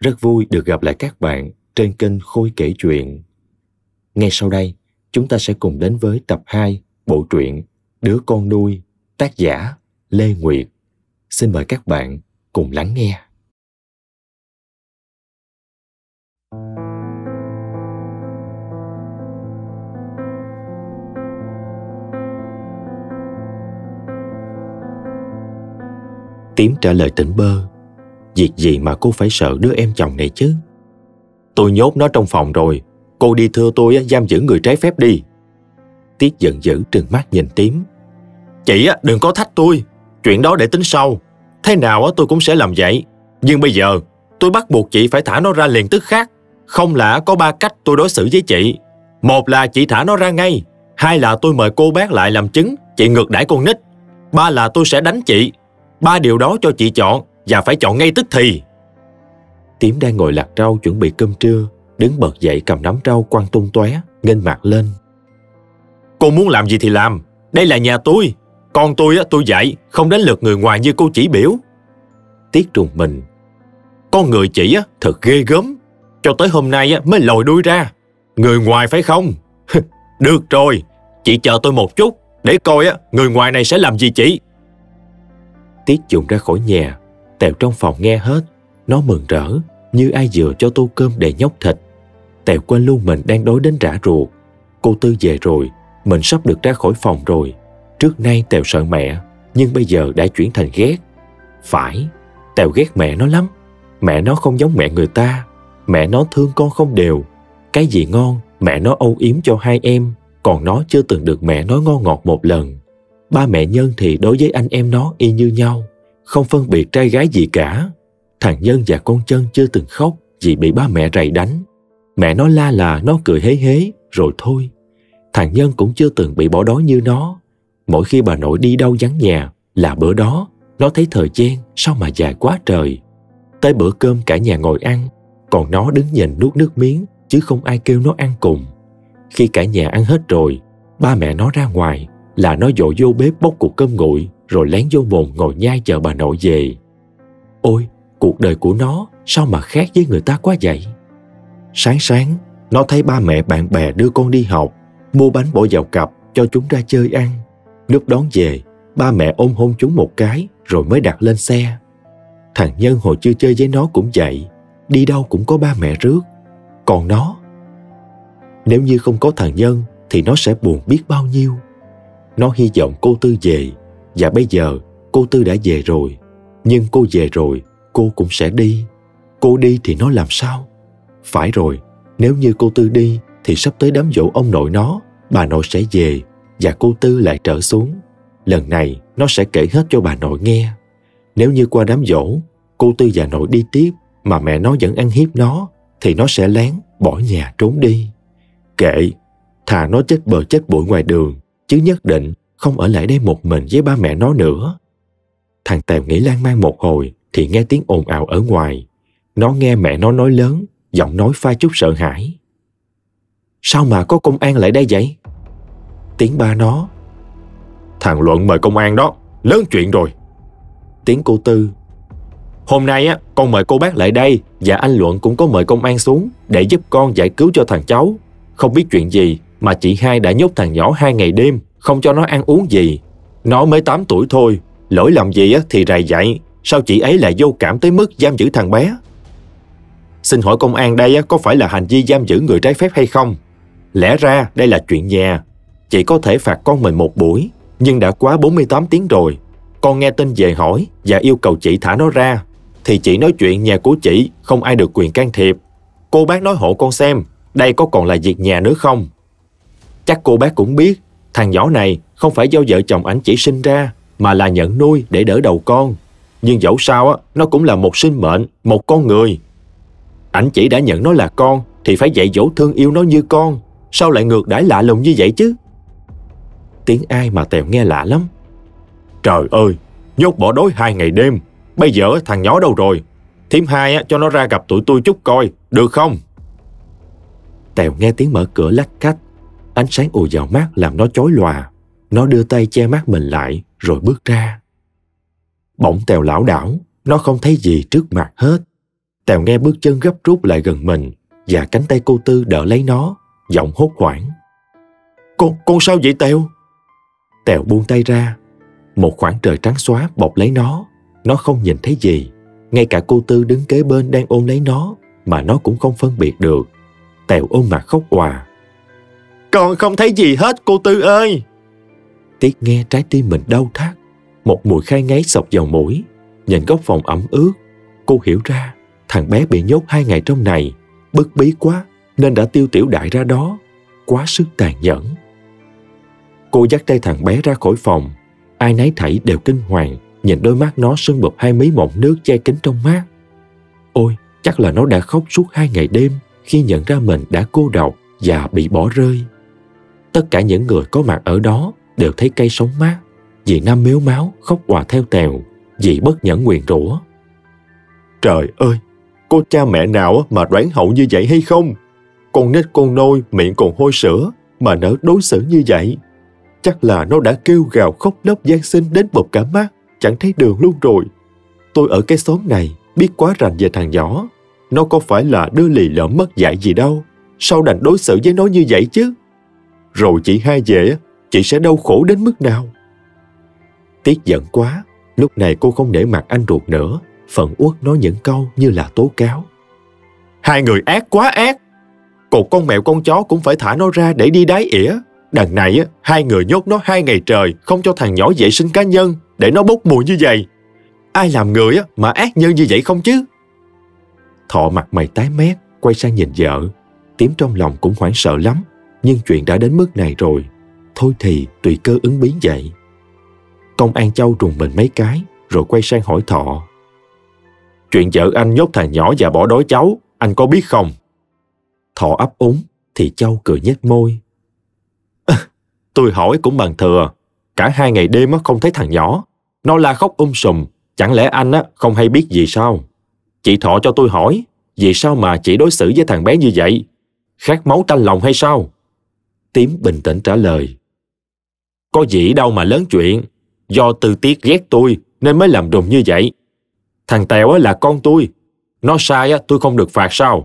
Rất vui được gặp lại các bạn trên kênh Khôi kể chuyện. Ngay sau đây, chúng ta sẽ cùng đến với tập 2 bộ truyện Đứa con nuôi, tác giả Lê Nguyệt. Xin mời các bạn cùng lắng nghe. Tím trả lời tỉnh bơ. Việc gì mà cô phải sợ đứa em chồng này chứ? Tôi nhốt nó trong phòng rồi. Cô đi thưa tôi giam giữ người trái phép đi. Tiết giận dữ trừng mắt nhìn Tím. Chị đừng có thách tôi. Chuyện đó để tính sau. Thế nào tôi cũng sẽ làm vậy. Nhưng bây giờ tôi bắt buộc chị phải thả nó ra liền tức khắc. Không là có 3 cách tôi đối xử với chị. Một là chị thả nó ra ngay. 2 là tôi mời cô bác lại làm chứng chị ngược đãi con nít. 3 là tôi sẽ đánh chị. 3 điều đó cho chị chọn, và phải chọn ngay tức thì. Tím đang ngồi lặt rau chuẩn bị cơm trưa, đứng bật dậy cầm nắm rau quăng tung tóe, nghênh mặt lên. Cô muốn làm gì thì làm. Đây là nhà tôi. Con tôi dạy, không đến lượt người ngoài như cô chỉ biểu. Tiết trùng mình. Con người chị thật ghê gớm. Cho tới hôm nay mới lòi đuôi ra. Người ngoài phải không? Được rồi, chị chờ tôi một chút, để coi người ngoài này sẽ làm gì chị. Tiết dùng ra khỏi nhà. Tèo trong phòng nghe hết. Nó mừng rỡ như ai vừa cho tô cơm để nhóc thịt. Tèo quên luôn mình đang đói đến rã ruột. Cô Tư về rồi. Mình sắp được ra khỏi phòng rồi. Trước nay Tèo sợ mẹ, nhưng bây giờ đã chuyển thành ghét. Phải, Tèo ghét mẹ nó lắm. Mẹ nó không giống mẹ người ta. Mẹ nó thương con không đều. Cái gì ngon mẹ nó âu yếm cho 2 em. Còn nó chưa từng được mẹ nói ngon ngọt một lần. Ba mẹ Nhân thì đối với anh em nó y như nhau, không phân biệt trai gái gì cả. Thằng Nhân và con Chân chưa từng khóc vì bị ba mẹ rầy đánh. Mẹ nó la là nó cười hế hế rồi thôi. Thằng Nhân cũng chưa từng bị bỏ đói như nó. Mỗi khi bà nội đi đâu vắng nhà là bữa đó nó thấy thời gian sao mà dài quá trời. Tới bữa cơm cả nhà ngồi ăn, còn nó đứng nhìn nuốt nước miếng chứ không ai kêu nó ăn cùng. Khi cả nhà ăn hết rồi, ba mẹ nó ra ngoài là nó dội vô bếp bốc cục cơm nguội rồi lén vô mồm ngồi nhai chờ bà nội về. Ôi, cuộc đời của nó sao mà khác với người ta quá vậy? Sáng sáng, nó thấy ba mẹ bạn bè đưa con đi học, mua bánh bỏ vào cặp cho chúng ra chơi ăn. Lúc đón về, ba mẹ ôm hôn chúng một cái rồi mới đặt lên xe. Thằng Nhân hồi chưa chơi với nó cũng vậy, đi đâu cũng có ba mẹ rước. Còn nó, nếu như không có thằng Nhân thì nó sẽ buồn biết bao nhiêu. Nó hy vọng cô Tư về, và bây giờ cô Tư đã về rồi. Nhưng cô về rồi, cô cũng sẽ đi. Cô đi thì nó làm sao? Phải rồi, nếu như cô Tư đi thì sắp tới đám giỗ ông nội nó, bà nội sẽ về và cô Tư lại trở xuống. Lần này nó sẽ kể hết cho bà nội nghe. Nếu như qua đám giỗ, cô Tư và nội đi tiếp mà mẹ nó vẫn ăn hiếp nó, thì nó sẽ lén bỏ nhà trốn đi. Kệ, thà nó chết bờ chết bụi ngoài đường, chứ nhất định không ở lại đây một mình với ba mẹ nó nữa. Thằng Tèo nghĩ lan man một hồi thì nghe tiếng ồn ào ở ngoài. Nó nghe mẹ nó nói lớn, giọng nói pha chút sợ hãi. Sao mà có công an lại đây vậy? Tiếng ba nó. Thằng Luận mời công an đó, lớn chuyện rồi. Tiếng cô Tư. Hôm nay con mời cô bác lại đây, và anh Luận cũng có mời công an xuống để giúp con giải cứu cho thằng cháu. Không biết chuyện gì mà chị hai đã nhốt thằng nhỏ 2 ngày đêm, không cho nó ăn uống gì. Nó mới 8 tuổi thôi, lỗi làm gì thì rầy dạy. Sao chị ấy lại vô cảm tới mức giam giữ thằng bé? Xin hỏi công an đây có phải là hành vi giam giữ người trái phép hay không? Lẽ ra đây là chuyện nhà. Chị có thể phạt con mình 1 buổi, nhưng đã quá 48 tiếng rồi. Con nghe tin về hỏi và yêu cầu chị thả nó ra, thì chị nói chuyện nhà của chị không ai được quyền can thiệp. Cô bác nói hộ con xem, đây có còn là việc nhà nữa không? Chắc cô bác cũng biết, thằng nhỏ này không phải do vợ chồng ảnh chỉ sinh ra, mà là nhận nuôi để đỡ đầu con. Nhưng dẫu sao nó cũng là một sinh mệnh, một con người. Ảnh chỉ đã nhận nó là con thì phải dạy dỗ thương yêu nó như con. Sao lại ngược đãi lạ lùng như vậy chứ? Tiếng ai mà Tèo nghe lạ lắm. Trời ơi, nhốt bỏ đói 2 ngày đêm. Bây giờ thằng nhỏ đâu rồi? Thím hai cho nó ra gặp tụi tôi chút coi, được không? Tèo nghe tiếng mở cửa lách cách. Ánh sáng ùa vào mắt làm nó chói lòa. Nó đưa tay che mắt mình lại rồi bước ra. Bỗng Tèo lảo đảo, nó không thấy gì trước mặt hết. Tèo nghe bước chân gấp rút lại gần mình và cánh tay cô Tư đỡ lấy nó, giọng hốt hoảng. Con sao vậy Tèo? Tèo buông tay ra. Một khoảng trời trắng xóa bọc lấy nó. Nó không nhìn thấy gì. Ngay cả cô Tư đứng kế bên đang ôm lấy nó mà nó cũng không phân biệt được. Tèo ôm mặt khóc òa. Con không thấy gì hết cô Tư ơi! Tiết nghe trái tim mình đau thắt. Một mùi khai ngấy xộc vào mũi. Nhìn góc phòng ẩm ướt, cô hiểu ra thằng bé bị nhốt 2 ngày trong này, bức bí quá nên đã tiêu tiểu đại ra đó. Quá sức tàn nhẫn. Cô dắt tay thằng bé ra khỏi phòng. Ai nấy thảy đều kinh hoàng nhìn đôi mắt nó sưng bụp 2 mí mọng nước che kín trong mát. Ôi, chắc là nó đã khóc suốt 2 ngày đêm khi nhận ra mình đã cô độc và bị bỏ rơi. Tất cả những người có mặt ở đó đều thấy cay sống mát. Dì Năm mếu máo khóc òa theo Tèo. Dì bất nhẫn nguyền rủa. Trời ơi, có cha mẹ nào mà đoán hậu như vậy hay không? Con nít con nôi miệng còn hôi sữa mà nỡ đối xử như vậy. Chắc là nó đã kêu gào khóc lóc van xin đến bụp cả mắt, chẳng thấy đường luôn rồi. Tôi ở cái xóm này biết quá rành về thằng nhỏ. Nó có phải là đứa lì lợm mất dạy gì đâu. Sao đành đối xử với nó như vậy chứ? Rồi chị hai về, chị sẽ đau khổ đến mức nào? Tiết giận quá. Lúc này cô không để mặt anh ruột nữa, phẫn uất nói những câu như là tố cáo. Hai người ác quá ác. Cột con mèo con chó cũng phải thả nó ra để đi đái ỉa. Đằng này hai người nhốt nó 2 ngày trời, không cho thằng nhỏ vệ sinh cá nhân để nó bốc mùi như vậy. Ai làm người mà ác như vậy không chứ? Thọ mặt mày tái mét, quay sang nhìn vợ. Tím trong lòng cũng hoảng sợ lắm, nhưng chuyện đã đến mức này rồi. Thôi thì tùy cơ ứng biến vậy. Công an Châu rùng mình mấy cái, rồi quay sang hỏi Thọ. Chuyện vợ anh nhốt thằng nhỏ và bỏ đói cháu, anh có biết không? Thọ ấp úng, thì Châu cười nhếch môi. Tôi hỏi cũng bằng thừa. Cả 2 ngày đêm không thấy thằng nhỏ. Nó la khóc sùm. Chẳng lẽ anh không hay biết gì sao? Chị Thọ cho tôi hỏi, vì sao mà chị đối xử với thằng bé như vậy? Khát máu tanh lòng hay sao? Tím bình tĩnh trả lời. Có gì đâu mà lớn chuyện. Do Tư Tiết ghét tôi nên mới làm đùng như vậy. Thằng Tèo là con tôi. Nó sai tôi không được phạt sao?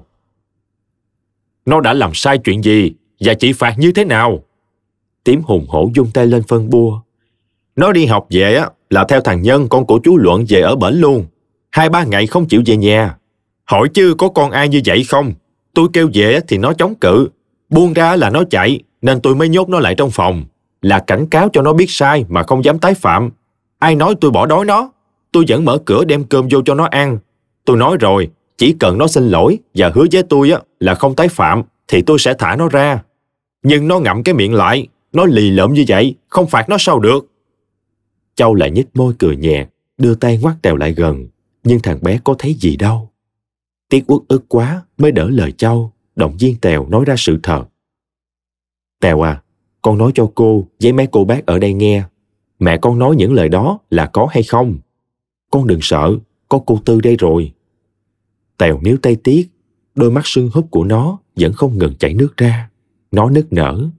Nó đã làm sai chuyện gì và chị phạt như thế nào? Tím hùng hổ vung tay lên phân bua. Nó đi học về là theo thằng Nhân con của chú Luận về ở bển luôn. 2-3 ngày không chịu về nhà. Hỏi chứ có con ai như vậy không? Tôi kêu về thì nó chống cự. Buông ra là nó chạy, nên tôi mới nhốt nó lại trong phòng. Là cảnh cáo cho nó biết sai mà không dám tái phạm. Ai nói tôi bỏ đói nó? Tôi vẫn mở cửa đem cơm vô cho nó ăn. Tôi nói rồi, chỉ cần nó xin lỗi và hứa với tôi là không tái phạm thì tôi sẽ thả nó ra. Nhưng nó ngậm cái miệng lại. Nó lì lợm như vậy, không phạt nó sao được? Châu lại nhếch môi cười nhẹ, đưa tay ngoắt Tèo lại gần. Nhưng thằng bé có thấy gì đâu. Tiết uất ức quá mới đỡ lời Châu, động viên Tèo nói ra sự thật. Tèo à, con nói cho cô với mấy cô bác ở đây nghe. Mẹ con nói những lời đó là có hay không? Con đừng sợ, có cô Tư đây rồi. Tèo níu tay Tiết, đôi mắt sưng húp của nó vẫn không ngừng chảy nước ra. Nó nức nở.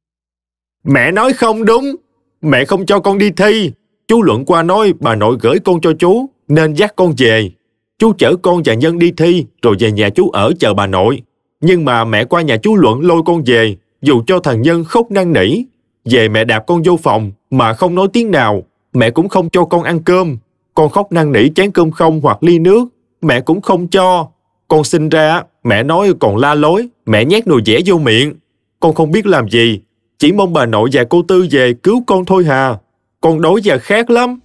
Mẹ nói không đúng. Mẹ không cho con đi thi. Chú Luận qua nói bà nội gửi con cho chú nên dắt con về. Chú chở con và Nhân đi thi rồi về nhà chú ở chờ bà nội. Nhưng mà mẹ qua nhà chú Luận lôi con về, dù cho thằng Nhân khóc năn nỉ. Về mẹ đạp con vô phòng mà không nói tiếng nào. Mẹ cũng không cho con ăn cơm. Con khóc năn nỉ chén cơm không hoặc ly nước, mẹ cũng không cho. Con sinh ra mẹ nói còn la lối, mẹ nhét nồi dẻ vô miệng. Con không biết làm gì, chỉ mong bà nội và cô Tư về cứu con thôi hà. Con đói và khát lắm.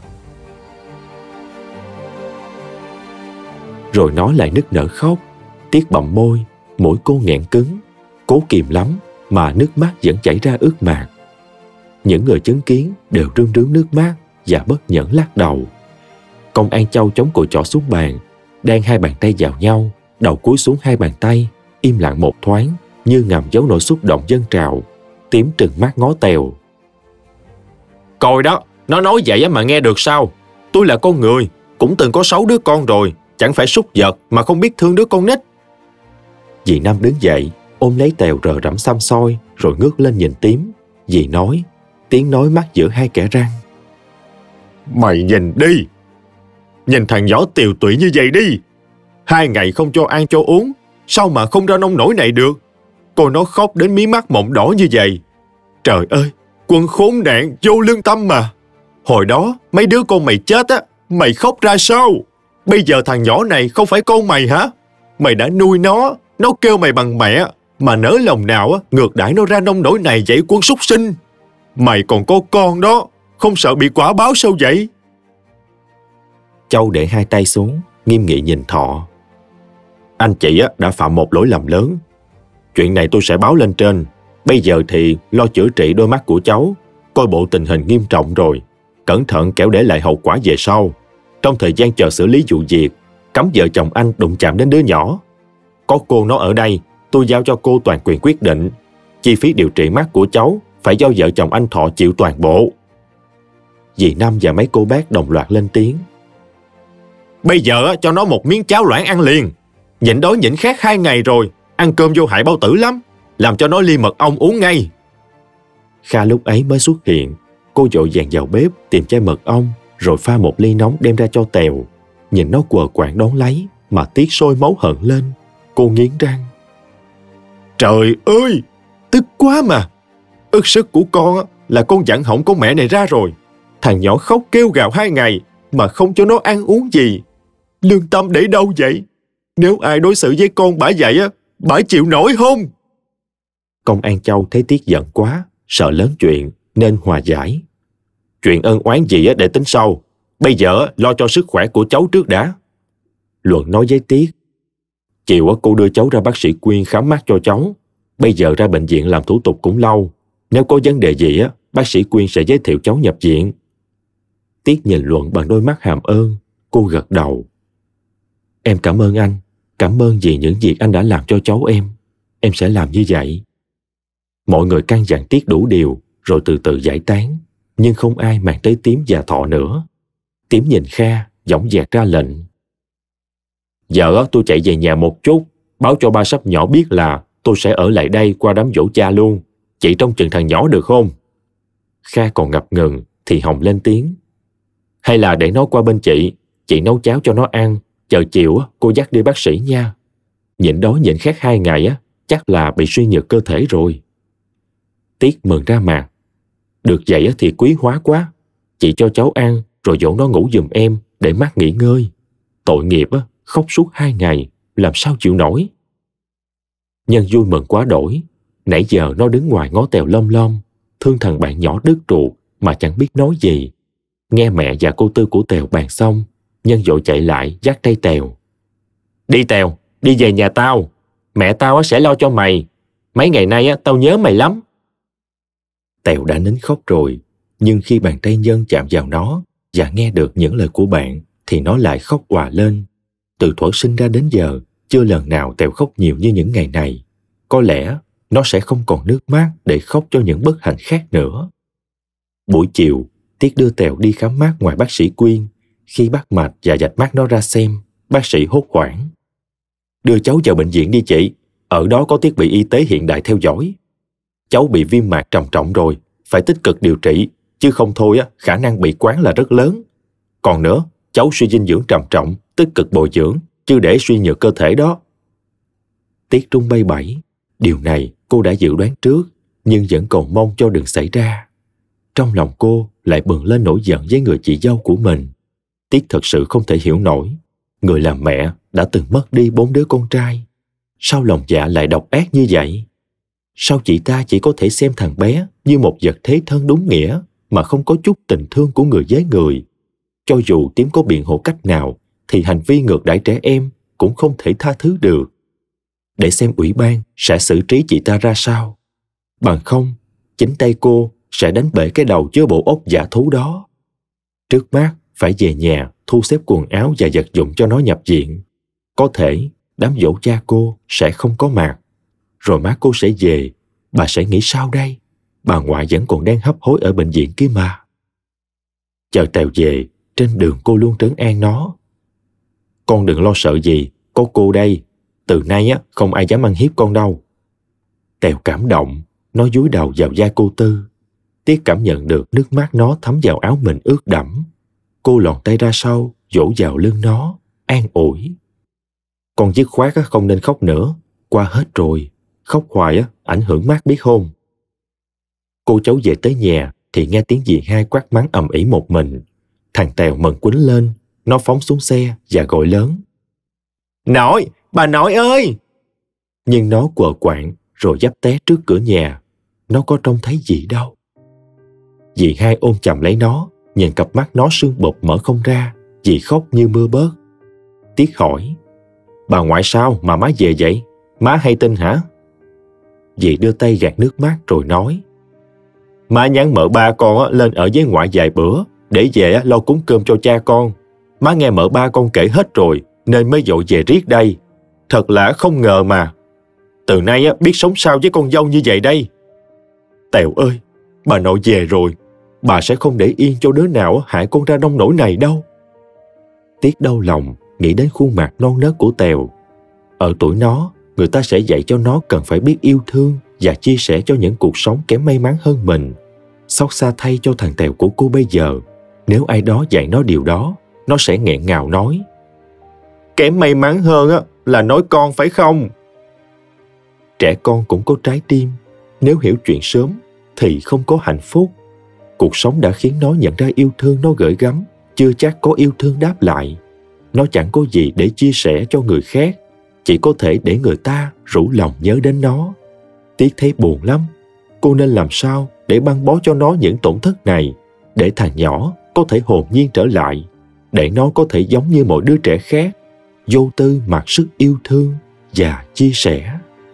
Rồi nó lại nức nở khóc. Tiết bặm môi, mũi cô nghẹn cứng. Cố kìm lắm mà nước mắt vẫn chảy ra ướt mạt. Những người chứng kiến đều rưng rưng nước mắt và bất nhẫn lắc đầu. Công an Châu chống cùi chỏ xuống bàn, đan hai bàn tay vào nhau, đầu cúi xuống hai bàn tay, im lặng một thoáng như ngầm giấu nỗi xúc động dâng trào. Tím trừng mắt ngó Tèo. Coi đó, nó nói vậy mà nghe được sao? Tôi là con người, cũng từng có 6 đứa con rồi, chẳng phải súc vật mà không biết thương đứa con nít. Dì Năm đứng dậy, ôm lấy Tèo rờ rẫm xăm soi, rồi ngước lên nhìn Tím. Dì nói, tiếng nói mắc giữa hai kẽ răng. Mày nhìn đi! Nhìn thằng nhỏ tiều tụy như vậy đi! 2 ngày không cho ăn cho uống, sao mà không ra nông nổi này được? Cô nó khóc đến mí mắt mộng đỏ như vậy. Trời ơi, quân khốn nạn, vô lương tâm mà. Hồi đó, mấy đứa con mày chết á, mày khóc ra sao? Bây giờ thằng nhỏ này không phải con mày hả? Mày đã nuôi nó kêu mày bằng mẹ, mà nỡ lòng nào á, ngược đãi nó ra nông nổi này vậy quân súc sinh. Mày còn có con đó, không sợ bị quả báo sao vậy? Châu để 2 tay xuống, nghiêm nghị nhìn Thọ. Anh chị á, đã phạm một lỗi lầm lớn. Chuyện này tôi sẽ báo lên trên. Bây giờ thì lo chữa trị đôi mắt của cháu. Coi bộ tình hình nghiêm trọng rồi. Cẩn thận kẻo để lại hậu quả về sau. Trong thời gian chờ xử lý vụ việc, cấm vợ chồng anh đụng chạm đến đứa nhỏ. Có cô nó ở đây, tôi giao cho cô toàn quyền quyết định. Chi phí điều trị mắt của cháu phải do vợ chồng anh Thọ chịu toàn bộ. Dì Năm và mấy cô bác đồng loạt lên tiếng. Bây giờ cho nó một miếng cháo loãng ăn liền. Nhịn đói nhịn khát 2 ngày rồi, ăn cơm vô hại bao tử lắm. Làm cho nó ly mật ong uống ngay. Kha lúc ấy mới xuất hiện. Cô vội vàng vào bếp tìm chai mật ong, rồi pha một ly nóng đem ra cho Tèo. Nhìn nó quờ quạng đón lấy mà tiếc sôi máu hận lên. Cô nghiến răng. Trời ơi, tức quá mà. Ức sức của con là con dặn hỏng con mẹ này ra rồi. Thằng nhỏ khóc kêu gào 2 ngày mà không cho nó ăn uống gì. Lương tâm để đâu vậy? Nếu ai đối xử với con bả vậy á, bả chịu nổi không? Công an Châu thấy Tiết giận quá, sợ lớn chuyện nên hòa giải. Chuyện ân oán gì để tính sau. Bây giờ lo cho sức khỏe của cháu trước đã. Luận nói với Tiết. Chiều cô đưa cháu ra bác sĩ Quyên khám mắt cho cháu. Bây giờ ra bệnh viện làm thủ tục cũng lâu. Nếu có vấn đề gì bác sĩ Quyên sẽ giới thiệu cháu nhập viện. Tiết nhìn Luận bằng đôi mắt hàm ơn. Cô gật đầu. Em cảm ơn anh. Cảm ơn vì những việc anh đã làm cho cháu em. Em sẽ làm như vậy. Mọi người căn dặn Tiết đủ điều, rồi từ từ giải tán. Nhưng không ai mang tới Tím và Thọ nữa. Tím nhìn Kha, dõng dạc ra lệnh. Giờ tôi chạy về nhà một chút, báo cho ba Sắp nhỏ biết là tôi sẽ ở lại đây qua đám giỗ cha luôn. Chị trông chừng thằng nhỏ được không? Kha còn ngập ngừng thì Hồng lên tiếng. Hay là để nó qua bên chị nấu cháo cho nó ăn, chờ chiều cô dắt đi bác sĩ nha. Nhịn đói nhịn khát 2 ngày chắc là bị suy nhược cơ thể rồi. Tiết mừng ra mặt. Được vậy thì quý hóa quá. Chị cho cháu ăn rồi dỗ nó ngủ giùm em để mắt nghỉ ngơi. Tội nghiệp khóc suốt 2 ngày, làm sao chịu nổi. Nhân vui mừng quá đổi. Nãy giờ nó đứng ngoài ngó Tèo lom lom, thương thằng bạn nhỏ đứt ruột mà chẳng biết nói gì. Nghe mẹ và cô Tư của Tèo bàn xong, Nhân vội chạy lại dắt tay Tèo. Đi Tèo, đi về nhà tao. Mẹ tao sẽ lo cho mày. Mấy ngày nay tao nhớ mày lắm. Tèo đã nín khóc rồi, nhưng khi bàn tay Nhân chạm vào nó và nghe được những lời của bạn thì nó lại khóc òa lên. Từ thuở sinh ra đến giờ, chưa lần nào Tèo khóc nhiều như những ngày này. Có lẽ nó sẽ không còn nước mắt để khóc cho những bất hạnh khác nữa. Buổi chiều, Tiết đưa Tèo đi khám mắt ngoài bác sĩ Quyên. Khi bắt mạch và vạch mắt nó ra xem, bác sĩ hốt hoảng. Đưa cháu vào bệnh viện đi chị, ở đó có thiết bị y tế hiện đại theo dõi. Cháu bị viêm mạc trầm trọng rồi, phải tích cực điều trị, chứ không thôi khả năng bị quáng là rất lớn. Còn nữa, cháu suy dinh dưỡng trầm trọng, tích cực bồi dưỡng, chứ để suy nhược cơ thể đó. Tiết run bay bẩy. Điều này cô đã dự đoán trước, nhưng vẫn còn mong cho đừng xảy ra. Trong lòng cô lại bừng lên nỗi giận với người chị dâu của mình. Tiết thật sự không thể hiểu nổi. Người làm mẹ đã từng mất đi 4 đứa con trai. Sao lòng dạ lại độc ác như vậy? Sao chị ta chỉ có thể xem thằng bé như một vật thế thân đúng nghĩa mà không có chút tình thương của người với người? Cho dù Tím có biện hộ cách nào thì hành vi ngược đãi trẻ em cũng không thể tha thứ được. Để xem ủy ban sẽ xử trí chị ta ra sao. Bằng không, chính tay cô sẽ đánh bể cái đầu chứa bộ óc giả thú đó. Trước mắt phải về nhà thu xếp quần áo và vật dụng cho nó nhập viện. Có thể đám giỗ cha cô sẽ không có mặt. Rồi má cô sẽ về, bà sẽ nghĩ sao đây? Bà ngoại vẫn còn đang hấp hối ở bệnh viện kia mà. Chờ Tèo về, trên đường cô luôn trấn an nó. Con đừng lo sợ gì, có cô đây. Từ nay không ai dám ăn hiếp con đâu. Tèo cảm động, nó dúi đầu vào vai cô Tư. Tiết cảm nhận được nước mắt nó thấm vào áo mình ướt đẫm. Cô lòn tay ra sau, vỗ vào lưng nó, an ủi. Con dứt khoát không nên khóc nữa. Qua hết rồi. Khóc hoài ảnh hưởng Mát biết không? Cô cháu về tới nhà thì nghe tiếng dì hai quát mắng ầm ĩ một mình. Thằng Tèo mừng quýnh lên. Nó phóng xuống xe và gọi lớn: Nội! Bà nội ơi! Nhưng nó quờ quạng rồi dấp té trước cửa nhà. Nó có trông thấy gì đâu. Dì hai ôm chầm lấy nó, nhìn cặp mắt nó sưng bột mở không ra. Dì khóc như mưa bớt. Tiết hỏi: Bà ngoại sao mà má về vậy? Má hay tin hả? Dì đưa tay gạt nước mắt rồi nói: Má nhắn mợ ba con lên ở với ngoại vài bữa để về lo cúng cơm cho cha con. Má nghe mợ ba con kể hết rồi nên mới vội về riết đây. Thật là không ngờ mà. Từ nay biết sống sao với con dâu như vậy đây. Tèo ơi, bà nội về rồi, bà sẽ không để yên cho đứa nào hại con ra nông nỗi này đâu. Tiết đau lòng nghĩ đến khuôn mặt non nớt của Tèo. Ở tuổi nó, người ta sẽ dạy cho nó cần phải biết yêu thương và chia sẻ cho những cuộc sống kém may mắn hơn mình. Xót xa thay cho thằng Tèo của cô bây giờ. Nếu ai đó dạy nó điều đó, nó sẽ nghẹn ngào nói: Kém may mắn hơn là nói con phải không? Trẻ con cũng có trái tim. Nếu hiểu chuyện sớm thì không có hạnh phúc. Cuộc sống đã khiến nó nhận ra yêu thương nó gửi gắm chưa chắc có yêu thương đáp lại. Nó chẳng có gì để chia sẻ cho người khác, chỉ có thể để người ta rủ lòng nhớ đến nó. Tiếc thấy buồn lắm. Cô nên làm sao để băng bó cho nó những tổn thất này, để thằng nhỏ có thể hồn nhiên trở lại, để nó có thể giống như mọi đứa trẻ khác, vô tư mặc sức yêu thương và chia sẻ.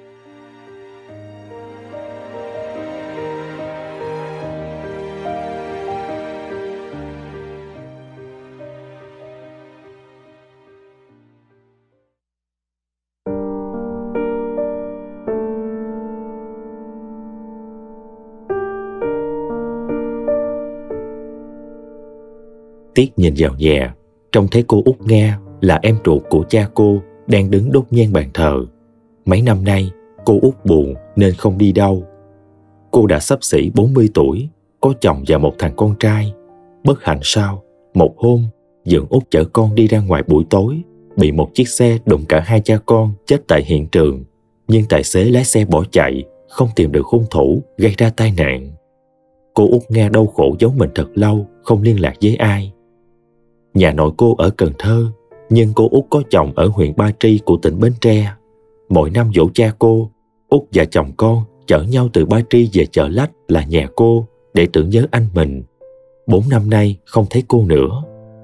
Tiết nhìn vào nhà, trông thấy cô Út Nga là em ruột của cha cô đang đứng đốt nhang bàn thờ. Mấy năm nay, cô Út buồn nên không đi đâu. Cô đã xấp xỉ 40 tuổi, có chồng và một thằng con trai. Bất hạnh sao, một hôm, Dượng Út chở con đi ra ngoài buổi tối, bị một chiếc xe đụng cả hai cha con chết tại hiện trường. Nhưng tài xế lái xe bỏ chạy, không tìm được hung thủ gây ra tai nạn. Cô Út Nga đau khổ giấu mình thật lâu, không liên lạc với ai. Nhà nội cô ở Cần Thơ, nhưng cô Út có chồng ở huyện Ba Tri của tỉnh Bến Tre. Mỗi năm giỗ cha cô, Út và chồng con chở nhau từ Ba Tri về Chợ Lách là nhà cô để tưởng nhớ anh mình. 4 năm nay không thấy cô nữa.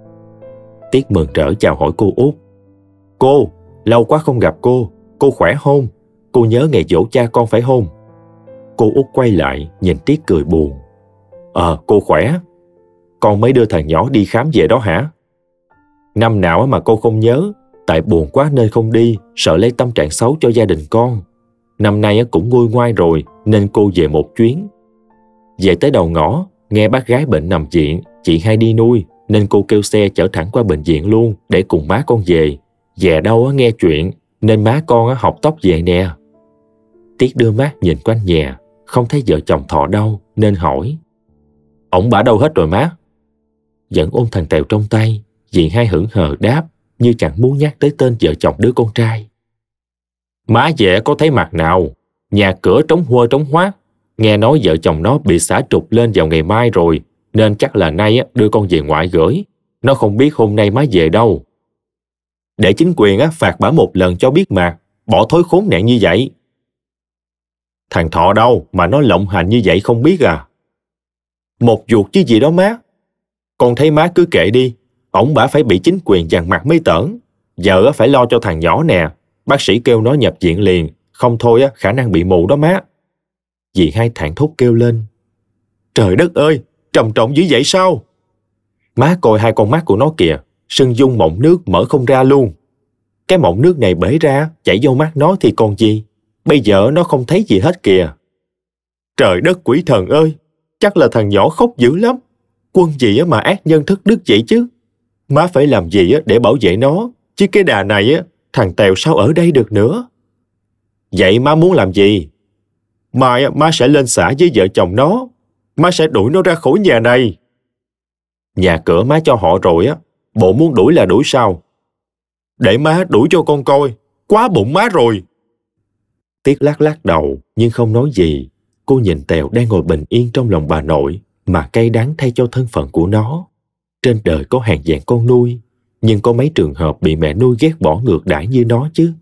Tiết mừng rỡ chào hỏi cô Út. Cô, lâu quá không gặp cô khỏe không? Cô nhớ ngày giỗ cha con phải không? Cô Út quay lại nhìn Tiết cười buồn. Cô khỏe. Con mới đưa thằng nhỏ đi khám về đó hả? Năm nào mà cô không nhớ, tại buồn quá nên không đi, sợ lấy tâm trạng xấu cho gia đình con. Năm nay cũng nguôi ngoai rồi nên cô về một chuyến. Về tới đầu ngõ, nghe bác gái bệnh nằm viện, chị hai đi nuôi nên cô kêu xe chở thẳng qua bệnh viện luôn để cùng má con về. Về đâu nghe chuyện nên má con học tóc về nè. Tiết đưa mắt nhìn quanh nhà, không thấy vợ chồng Thọ đâu nên hỏi: Ổng bả đâu hết rồi má? Vẫn ôm thằng Tèo trong tay, dì hai hững hờ đáp như chẳng muốn nhắc tới tên vợ chồng đứa con trai. Má về có thấy mặt nào, nhà cửa trống huơ trống hoác. Nghe nói vợ chồng nó bị xả trục lên vào ngày mai rồi, nên chắc là nay đưa con về ngoại gửi. Nó không biết hôm nay má về đâu. Để chính quyền phạt bả một lần cho biết mặt, bỏ thối khốn nạn như vậy. Thằng Thọ đâu mà nó lộng hành như vậy không biết à? Một vuột chứ gì đó má. Con thấy má cứ kệ đi, ổng bả phải bị chính quyền dằn mặt mới tởn. Giờ phải lo cho thằng nhỏ nè, bác sĩ kêu nó nhập viện liền, không thôi khả năng bị mù đó má. Dì hai thảng thốt kêu lên. Trời đất ơi, trầm trọng dữ vậy sao? Má coi hai con mắt của nó kìa, sưng dung mộng nước mở không ra luôn. Cái mộng nước này bể ra, chảy vô mắt nó thì còn gì. Bây giờ nó không thấy gì hết kìa. Trời đất quỷ thần ơi, chắc là thằng nhỏ khóc dữ lắm. Quân gì mà ác nhân thất đức vậy chứ? Má phải làm gì để bảo vệ nó, chứ cái đà này thằng Tèo sao ở đây được nữa? Vậy má muốn làm gì? Mai má sẽ lên xã với vợ chồng nó. Má sẽ đuổi nó ra khỏi nhà này. Nhà cửa má cho họ rồi bộ muốn đuổi là đuổi sao? Để má đuổi cho con coi. quá bụng má rồi. Tiết lắc lắc đầu nhưng không nói gì. Cô nhìn Tèo đang ngồi bình yên trong lòng bà nội mà cay đắng thay cho thân phận của nó. Trên đời có hàng vạn con nuôi, nhưng có mấy trường hợp bị mẹ nuôi ghét bỏ ngược đãi như nó chứ?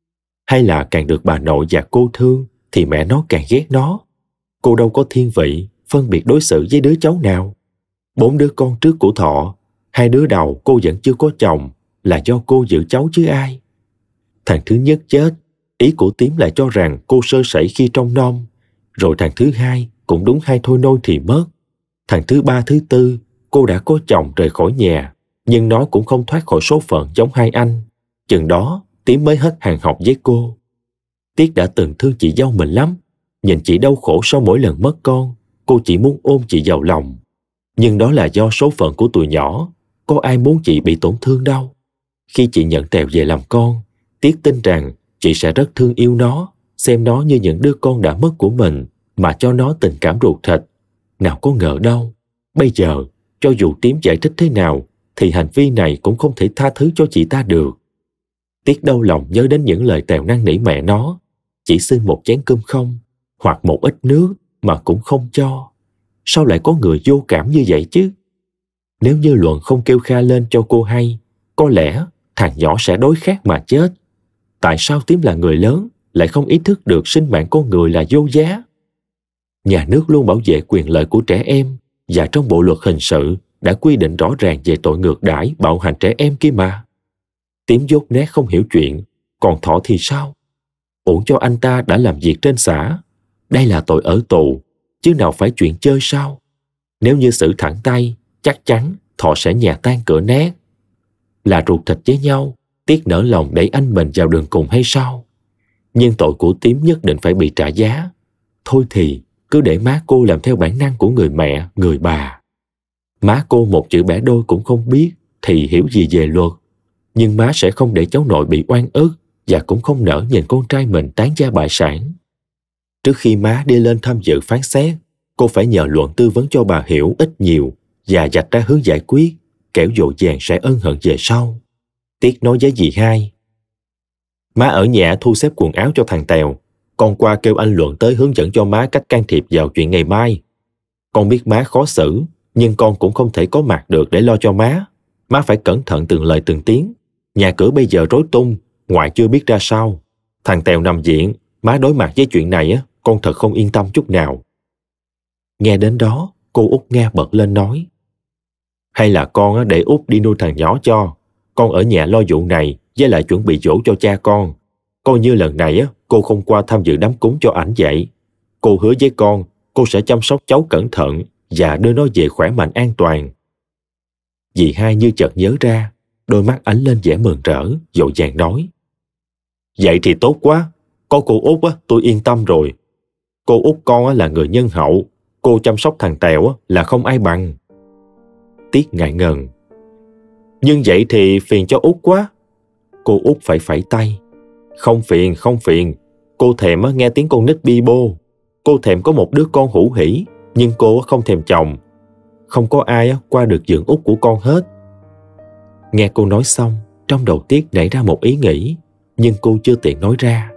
Hay là càng được bà nội và cô thương thì mẹ nó càng ghét nó? Cô đâu có thiên vị, phân biệt đối xử với đứa cháu nào. 4 đứa con trước của Thọ, 2 đứa đầu cô vẫn chưa có chồng, là do cô giữ cháu chứ ai. Thằng thứ nhất chết, ý của Tím lại cho rằng cô sơ sẩy khi trông nom. Rồi thằng thứ hai cũng đúng 2 thôi nôi thì mất. Thằng thứ ba, thứ tư, cô đã có chồng rời khỏi nhà, nhưng nó cũng không thoát khỏi số phận giống hai anh. Chừng đó, Tím mới hết hàng học với cô. Tiết đã từng thương chị dâu mình lắm. Nhìn chị đau khổ sau mỗi lần mất con, cô chỉ muốn ôm chị vào lòng. Nhưng đó là do số phận của tụi nhỏ, có ai muốn chị bị tổn thương đâu. Khi chị nhận Tèo về làm con, Tiết tin rằng chị sẽ rất thương yêu nó, xem nó như những đứa con đã mất của mình, mà cho nó tình cảm ruột thịt. Nào có ngờ đâu, bây giờ, cho dù Tím giải thích thế nào, thì hành vi này cũng không thể tha thứ cho chị ta được. Tiết đau lòng nhớ đến những lời Tèo năn nỉ mẹ nó, chỉ xin một chén cơm không, hoặc một ít nước mà cũng không cho. Sao lại có người vô cảm như vậy chứ? Nếu như Luận không kêu Kha lên cho cô hay, có lẽ thằng nhỏ sẽ đói khát mà chết. Tại sao Tím là người lớn lại không ý thức được sinh mạng con người là vô giá? Nhà nước luôn bảo vệ quyền lợi của trẻ em, và trong bộ luật hình sự đã quy định rõ ràng về tội ngược đãi bạo hành trẻ em kia mà. Tím dốt nét không hiểu chuyện, còn Thọ thì sao? Uổng cho anh ta đã làm việc trên xã. Đây là tội ở tù, chứ nào phải chuyện chơi sao? Nếu như xử thẳng tay, chắc chắn Thọ sẽ nhà tan cửa nát. Là ruột thịt với nhau, Tiết nỡ lòng đẩy anh mình vào đường cùng hay sao? Nhưng tội của Tím nhất định phải bị trả giá. Thôi thì cứ để má cô làm theo bản năng của người mẹ, người bà. Má cô một chữ bẻ đôi cũng không biết thì hiểu gì về luật. Nhưng má sẽ không để cháu nội bị oan ức, và cũng không nỡ nhìn con trai mình tán gia bại sản. Trước khi má đi lên tham dự phán xét, cô phải nhờ Luận tư vấn cho bà hiểu ít nhiều và vạch ra hướng giải quyết, kẻo dội vàng sẽ ân hận về sau. Tiết nói với dì hai: Má ở nhà thu xếp quần áo cho thằng Tèo. Con qua kêu anh Luận tới hướng dẫn cho má cách can thiệp vào chuyện ngày mai. Con biết má khó xử, nhưng con cũng không thể có mặt được để lo cho má. Má phải cẩn thận từng lời từng tiếng. Nhà cửa bây giờ rối tung, ngoại chưa biết ra sao. Thằng Tèo nằm viện, má đối mặt với chuyện này con thật không yên tâm chút nào. Nghe đến đó, cô Út Nga bật lên nói: Hay là con để Út đi nuôi thằng nhỏ cho. Con ở nhà lo vụ này, với lại chuẩn bị giỗ cho cha con. Coi như lần này cô không qua tham dự đám cúng cho ảnh vậy. Cô hứa với con, cô sẽ chăm sóc cháu cẩn thận và đưa nó về khỏe mạnh an toàn. Dì hai như chợt nhớ ra, đôi mắt ánh lên vẻ mừng rỡ, vội vàng nói: Vậy thì tốt quá, có cô Út tôi yên tâm rồi. Cô Út con là người nhân hậu, cô chăm sóc thằng Tèo là không ai bằng. Tiết ngại ngần: Nhưng vậy thì phiền cho Út quá. Cô Út phẩy tay: Không phiền, không phiền. Cô thèm nghe tiếng con nít bi bô. Cô thèm có một đứa con hữu hỷ, nhưng cô không thèm chồng. Không có ai qua được giường Út của con hết. Nghe cô nói xong, trong đầu Tiết nảy ra một ý nghĩ, nhưng cô chưa tiện nói ra.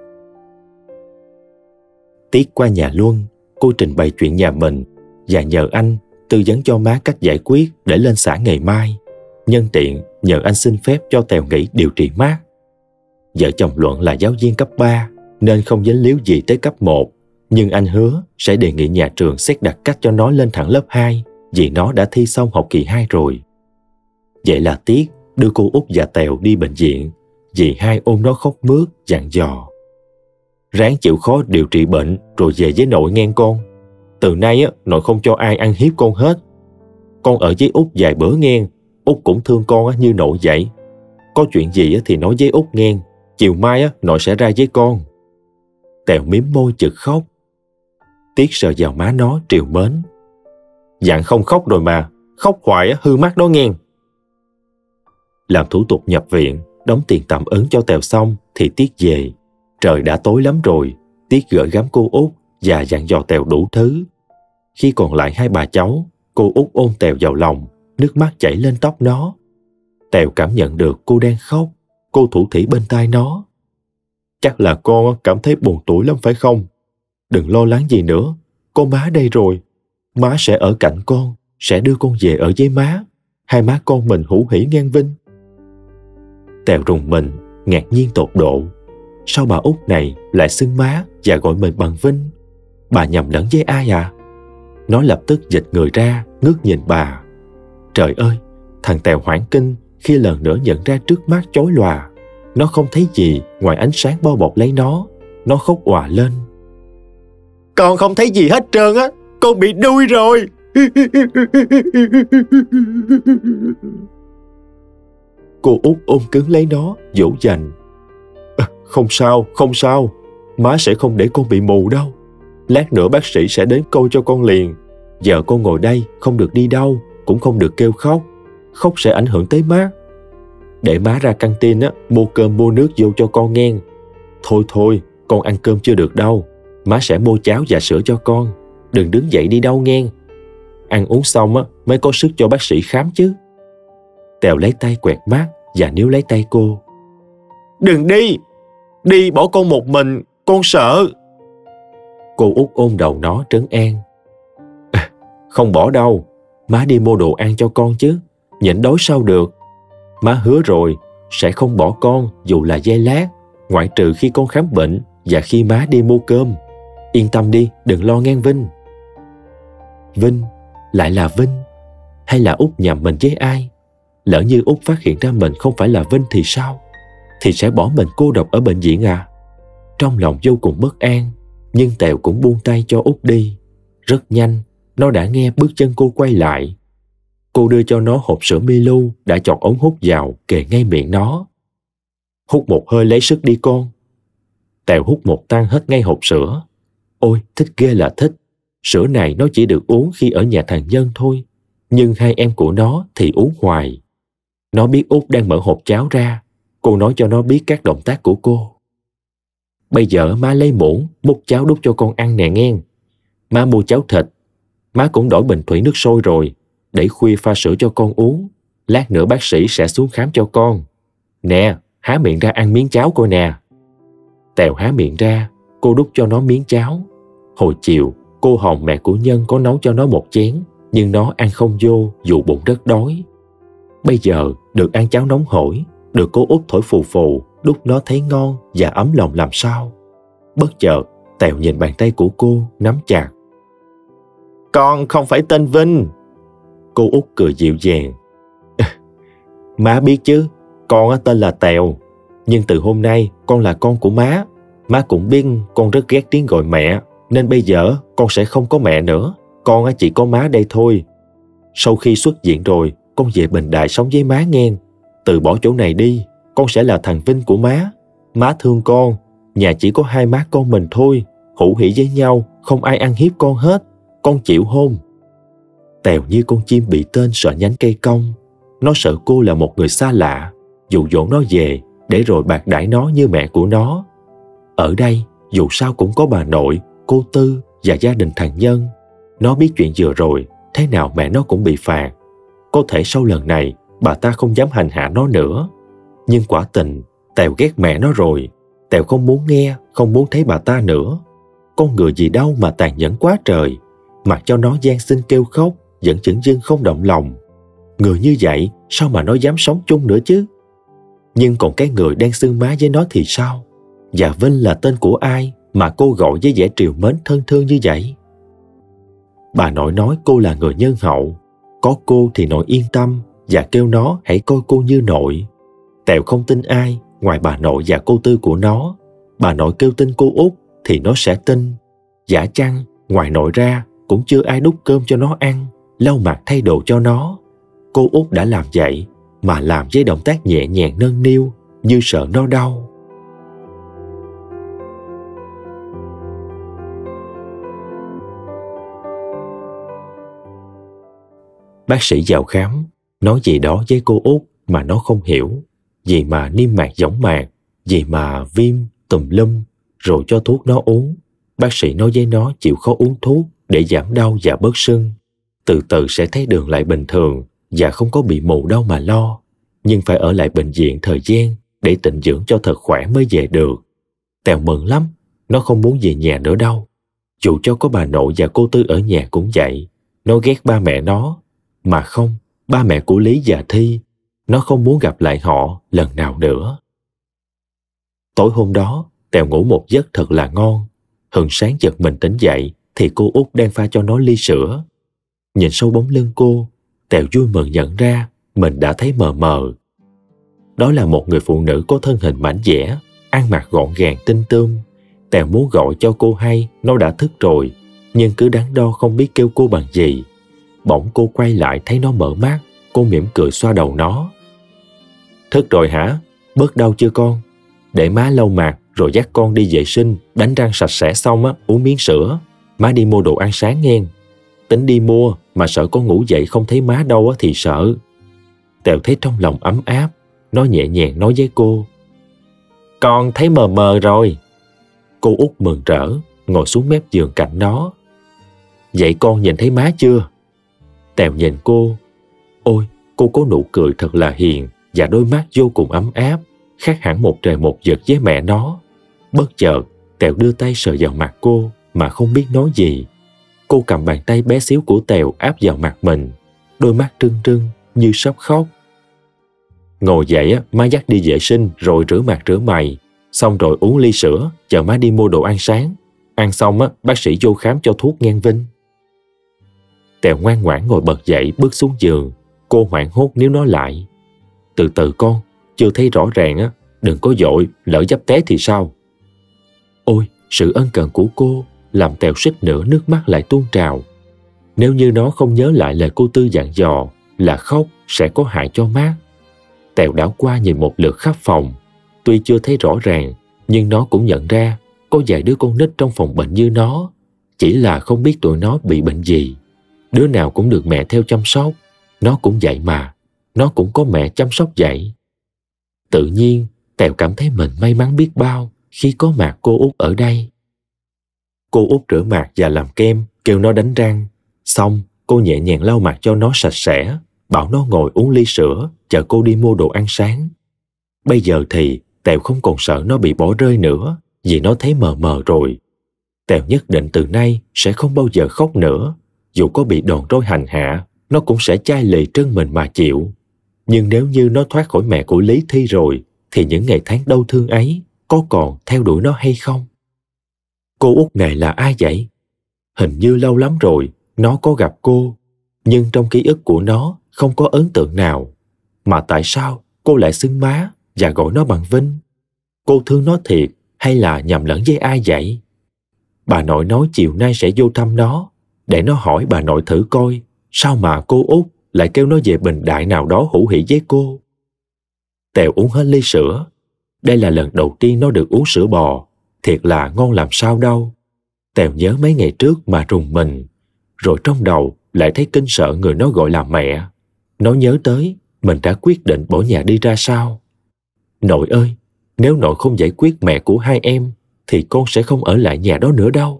Tiết qua nhà Luân, cô trình bày chuyện nhà mình và nhờ anh tư vấn cho má cách giải quyết để lên xã ngày mai. Nhân tiện nhờ anh xin phép cho Tèo nghỉ điều trị mát. Vợ chồng Luận là giáo viên cấp 3 nên không dính líu gì tới cấp 1, nhưng anh hứa sẽ đề nghị nhà trường xét đặt cách cho nó lên thẳng lớp 2 vì nó đã thi xong học kỳ 2 rồi. Vậy là Tiết đưa cô Út và Tèo đi bệnh viện. Dì hai ôm nó khóc mướt, dặn dò: Ráng chịu khó điều trị bệnh rồi về với nội nghe con. Từ nay nội không cho ai ăn hiếp con hết. Con ở với Út vài bữa nghe. Út cũng thương con như nội vậy. Có chuyện gì thì nói với Út nghe. Chiều mai nội sẽ ra với con. Tèo mím môi chực khóc. Tiết sờ vào má nó trìu mến: Dặn không khóc rồi mà. Khóc hoài hư mắt đó nghe. Làm thủ tục nhập viện, đóng tiền tạm ứng cho Tèo xong thì Tiết về. Trời đã tối lắm rồi. Tiết gửi gắm cô Út và dặn dò Tèo đủ thứ. Khi còn lại hai bà cháu, cô Út ôm Tèo vào lòng, nước mắt chảy lên tóc nó. Tèo cảm nhận được cô đang khóc. Cô thủ thỉ bên tai nó: Chắc là con cảm thấy buồn tủi lắm phải không? Đừng lo lắng gì nữa, có má đây rồi. Má sẽ ở cạnh con, sẽ đưa con về ở với má. Hai má con mình hữu hỉ ngang Vinh. Tèo rùng mình, ngạc nhiên tột độ. Sao bà út này lại xưng má và gọi mình bằng Vinh? Bà nhầm lẫn với ai à? Nó lập tức dịch người ra, ngước nhìn bà. Trời ơi, thằng Tèo hoảng kinh khi lần nữa nhận ra trước mắt chói lòa. Nó không thấy gì ngoài ánh sáng bao bọc lấy nó. Nó khóc òa lên. Con không thấy gì hết trơn á, con bị đuôi rồi. Cô út ôm cứng lấy nó, dỗ dành. Không sao, không sao. Má sẽ không để con bị mù đâu. Lát nữa bác sĩ sẽ đến coi cho con liền. Giờ con ngồi đây, không được đi đâu, cũng không được kêu khóc. Khóc sẽ ảnh hưởng tới má. Để má ra căng tin á, mua cơm mua nước vô cho con nghe. Thôi, con ăn cơm chưa được đâu. Má sẽ mua cháo và sữa cho con. Đừng đứng dậy đi đâu nghe. Ăn uống xong á, mới có sức cho bác sĩ khám chứ. Tèo lấy tay quẹt mắt và níu lấy tay cô. Đừng đi! Đi bỏ con một mình, con sợ. Cô út ôm đầu nó trấn an. Không bỏ đâu, má đi mua đồ ăn cho con chứ. Nhịn đói sao được. Má hứa rồi, sẽ không bỏ con dù là giây lát, ngoại trừ khi con khám bệnh và khi má đi mua cơm. Yên tâm đi, đừng lo ngang Vinh. Vinh? Lại là Vinh? Hay là út nhầm mình với ai? Lỡ như út phát hiện ra mình không phải là Vinh thì sao? Thì sẽ bỏ mình cô độc ở bệnh viện à? Trong lòng vô cùng bất an, nhưng Tèo cũng buông tay cho út đi. Rất nhanh, nó đã nghe bước chân cô quay lại. Cô đưa cho nó hộp sữa Milo đã chọt ống hút vào kề ngay miệng nó. Hút một hơi lấy sức đi con. Tèo hút một tăng hết ngay hộp sữa. Ôi, thích ghê là thích. Sữa này nó chỉ được uống khi ở nhà thằng Nhân thôi. Nhưng hai em của nó thì uống hoài. Nó biết út đang mở hộp cháo ra. Cô nói cho nó biết các động tác của cô. Bây giờ má lấy muỗng múc cháo đút cho con ăn nè nghe. Má mua cháo thịt. Má cũng đổi bình thủy nước sôi rồi. Để khuya pha sữa cho con uống. Lát nữa bác sĩ sẽ xuống khám cho con. Nè, há miệng ra ăn miếng cháo coi nè. Tèo há miệng ra, cô đút cho nó miếng cháo. Hồi chiều, cô Hồng mẹ của Nhân có nấu cho nó một chén, nhưng nó ăn không vô dù bụng rất đói. Bây giờ được ăn cháo nóng hổi, được cô út thổi phù phù, đút nó thấy ngon và ấm lòng làm sao. Bất chợt, Tèo nhìn bàn tay của cô nắm chặt. Con không phải tên Vinh. Cô út cười dịu dàng. Má biết chứ, con tên là Tèo. Nhưng từ hôm nay con là con của má. Má cũng biết con rất ghét tiếng gọi mẹ, nên bây giờ con sẽ không có mẹ nữa. Con chỉ có má đây thôi. Sau khi xuất viện rồi, con về Bình Đại sống với má nghe. Từ bỏ chỗ này đi, con sẽ là thằng Vinh của má. Má thương con, nhà chỉ có hai má con mình thôi. Hữu hỉ với nhau, không ai ăn hiếp con hết. Con chịu hôn. Tèo như con chim bị tên sợ nhánh cây cong. Nó sợ cô là một người xa lạ, dụ dỗ nó về để rồi bạc đãi nó như mẹ của nó. Ở đây dù sao cũng có bà nội, cô Tư và gia đình thằng Nhân. Nó biết chuyện vừa rồi, thế nào mẹ nó cũng bị phạt. Có thể sau lần này bà ta không dám hành hạ nó nữa. Nhưng quả tình Tèo ghét mẹ nó rồi. Tèo không muốn nghe, không muốn thấy bà ta nữa. Con người gì đâu mà tàn nhẫn quá trời. Mặc cho nó van xin kêu khóc, vẫn chững dưng không động lòng. Người như vậy sao mà nó dám sống chung nữa chứ? Nhưng còn cái người đang xưng má với nó thì sao? Và Vinh là tên của ai mà cô gọi với vẻ trìu mến thân thương như vậy? Bà nội nói cô là người nhân hậu. Có cô thì nội yên tâm và kêu nó hãy coi cô như nội. Tèo không tin ai ngoài bà nội và cô Tư của nó. Bà nội kêu tin cô út thì nó sẽ tin. Giả chăng ngoài nội ra cũng chưa ai đút cơm cho nó ăn, lau mặt thay đồ cho nó. Cô út đã làm vậy, mà làm với động tác nhẹ nhàng nâng niu, như sợ nó đau. Bác sĩ vào khám, nói gì đó với cô út mà nó không hiểu. Vì mà niêm mạc võng mạc, vì mà viêm, tùm lum, rồi cho thuốc nó uống. Bác sĩ nói với nó chịu khó uống thuốc để giảm đau và bớt sưng. Từ từ sẽ thấy đường lại bình thường và không có bị mù đâu mà lo. Nhưng phải ở lại bệnh viện thời gian để tịnh dưỡng cho thật khỏe mới về được. Tèo mừng lắm, nó không muốn về nhà nữa đâu. Dù cho có bà nội và cô Tư ở nhà cũng vậy. Nó ghét ba mẹ nó. Mà không, ba mẹ của Lý và Thi, nó không muốn gặp lại họ lần nào nữa. Tối hôm đó, Tèo ngủ một giấc thật là ngon. Hừng sáng giật mình tỉnh dậy thì cô Út đang pha cho nó ly sữa. Nhìn sâu bóng lưng cô, Tèo vui mừng nhận ra mình đã thấy mờ mờ. Đó là một người phụ nữ có thân hình mảnh dẻ, ăn mặc gọn gàng tinh tươm. Tèo muốn gọi cho cô hay nó đã thức rồi, nhưng cứ đắn đo không biết kêu cô bằng gì. Bỗng cô quay lại thấy nó mở mắt, cô mỉm cười xoa đầu nó. Thức rồi hả? Bớt đau chưa con? Để má lau mặt rồi dắt con đi vệ sinh, đánh răng sạch sẽ xong uống miếng sữa. Má đi mua đồ ăn sáng nghe. Tính đi mua mà sợ con ngủ dậy không thấy má đâu thì sợ. Tèo thấy trong lòng ấm áp, nó nhẹ nhàng nói với cô. Con thấy mờ mờ rồi. Cô Út mừng rỡ, ngồi xuống mép giường cạnh nó. Vậy con nhìn thấy má chưa? Tèo nhìn cô. Ôi, cô có nụ cười thật là hiền và đôi mắt vô cùng ấm áp, khác hẳn một trời một vực với mẹ nó. Bất chợt, Tèo đưa tay sờ vào mặt cô mà không biết nói gì. Cô cầm bàn tay bé xíu của Tèo áp vào mặt mình, đôi mắt trưng trưng như sắp khóc. Ngồi dậy má dắt đi vệ sinh rồi rửa mặt rửa mày, xong rồi uống ly sữa, chờ má đi mua đồ ăn sáng. Ăn xong bác sĩ vô khám cho thuốc nghe Vinh. Tèo ngoan ngoãn ngồi bật dậy bước xuống giường. Cô hoảng hốt níu nó lại. Từ từ con, chưa thấy rõ ràng đừng có vội, lỡ dấp té thì sao? Ôi, sự ân cần của cô làm Tèo suýt nữa nước mắt lại tuôn trào. Nếu như nó không nhớ lại lời cô Tư dặn dò là khóc sẽ có hại cho mắt. Tèo đảo qua nhìn một lượt khắp phòng. Tuy chưa thấy rõ ràng, nhưng nó cũng nhận ra có vài đứa con nít trong phòng bệnh như nó. Chỉ là không biết tụi nó bị bệnh gì. Đứa nào cũng được mẹ theo chăm sóc. Nó cũng vậy mà, nó cũng có mẹ chăm sóc vậy. Tự nhiên, Tèo cảm thấy mình may mắn biết bao khi có mặt cô Út ở đây. Cô Út rửa mặt và làm kem, kêu nó đánh răng. Xong, cô nhẹ nhàng lau mặt cho nó sạch sẽ, bảo nó ngồi uống ly sữa, chờ cô đi mua đồ ăn sáng. Bây giờ thì Tèo không còn sợ nó bị bỏ rơi nữa, vì nó thấy mờ mờ rồi. Tèo nhất định từ nay sẽ không bao giờ khóc nữa. Dù có bị đòn roi hành hạ, nó cũng sẽ chai lì trân mình mà chịu. Nhưng nếu như nó thoát khỏi mẹ của Lý Thi rồi, thì những ngày tháng đau thương ấy có còn theo đuổi nó hay không? Cô Út này là ai vậy? Hình như lâu lắm rồi nó có gặp cô, nhưng trong ký ức của nó không có ấn tượng nào. Mà tại sao cô lại xưng má và gọi nó bằng Vinh? Cô thương nó thiệt hay là nhầm lẫn với ai vậy? Bà nội nói chiều nay sẽ vô thăm nó, để nó hỏi bà nội thử coi sao mà cô Út lại kêu nó về Bình Đại nào đó hữu hỉ với cô. Tèo uống hết ly sữa. Đây là lần đầu tiên nó được uống sữa bò, thiệt là ngon làm sao đâu. Tèo nhớ mấy ngày trước mà rùng mình, rồi trong đầu lại thấy kinh sợ người nó gọi là mẹ. Nó nhớ tới mình đã quyết định bỏ nhà đi ra sao. Nội ơi, nếu nội không giải quyết mẹ của hai em thì con sẽ không ở lại nhà đó nữa đâu.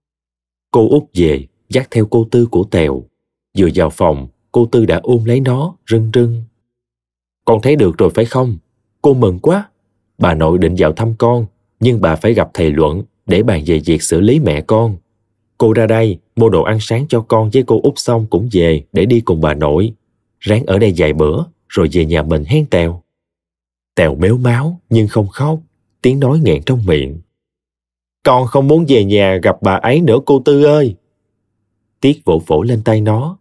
Cô Út về dắt theo cô Tư của Tèo. Vừa vào phòng, cô Tư đã ôm lấy nó rưng rưng. Con thấy được rồi phải không? Cô mừng quá. Bà nội định vào thăm con, nhưng bà phải gặp thầy Luận để bàn về việc xử lý mẹ con. Cô ra đây mua đồ ăn sáng cho con với cô Út xong cũng về để đi cùng bà nội. Ráng ở đây vài bữa rồi về nhà mình hen Tèo. Tèo mếu máo nhưng không khóc, tiếng nói nghẹn trong miệng. Con không muốn về nhà gặp bà ấy nữa cô Tư ơi. Tiết vỗ vỗ lên tay nó.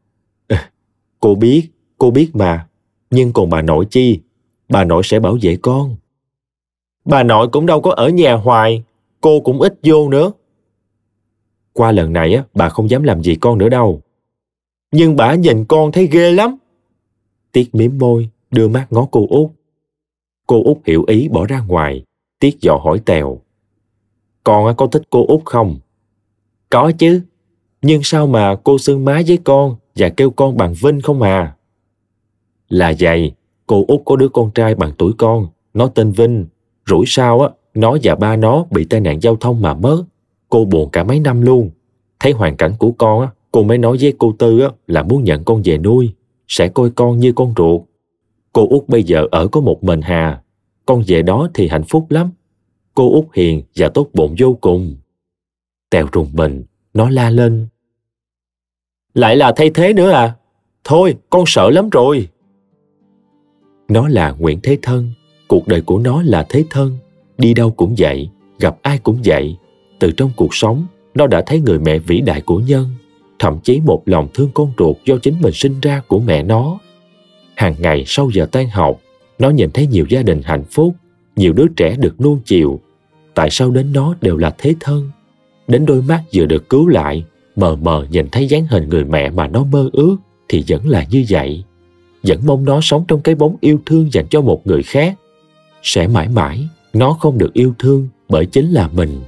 Cô biết mà. Nhưng còn bà nội chi? Bà nội sẽ bảo vệ con. Bà nội cũng đâu có ở nhà hoài. Cô cũng ít vô nữa. Qua lần này bà không dám làm gì con nữa đâu. Nhưng bà nhìn con thấy ghê lắm. Tiết mím môi, đưa mắt ngó cô Út. Cô Út hiểu ý bỏ ra ngoài. Tiết dò hỏi Tèo. Con có thích cô Út không? Có chứ. Nhưng sao mà cô xưng má với con và kêu con bằng Vinh không à? Là vậy, cô Út có đứa con trai bằng tuổi con, nó tên Vinh. Rủi sao nó và ba nó bị tai nạn giao thông mà mất. Cô buồn cả mấy năm luôn. Thấy hoàn cảnh của con cô mới nói với cô Tư là muốn nhận con về nuôi, sẽ coi con như con ruột. Cô Út bây giờ ở có một mình hà. Con về đó thì hạnh phúc lắm. Cô út hiền và tốt bụng vô cùng. Tèo rùng mình, nó la lên. Lại là thay thế nữa à? Thôi, con sợ lắm rồi. Nó là Nguyễn Thế Thân. Cuộc đời của nó là thế thân. Đi đâu cũng vậy, gặp ai cũng vậy. Từ trong cuộc sống, nó đã thấy người mẹ vĩ đại của Nhân, thậm chí một lòng thương con ruột do chính mình sinh ra của mẹ nó. Hàng ngày sau giờ tan học, nó nhìn thấy nhiều gia đình hạnh phúc, nhiều đứa trẻ được nuông chiều. Tại sao đến nó đều là thế thân? Đến đôi mắt vừa được cứu lại, mờ mờ nhìn thấy dáng hình người mẹ mà nó mơ ước thì vẫn là như vậy. Vẫn mong nó sống trong cái bóng yêu thương dành cho một người khác. Sẽ mãi mãi nó không được yêu thương bởi chính là mình.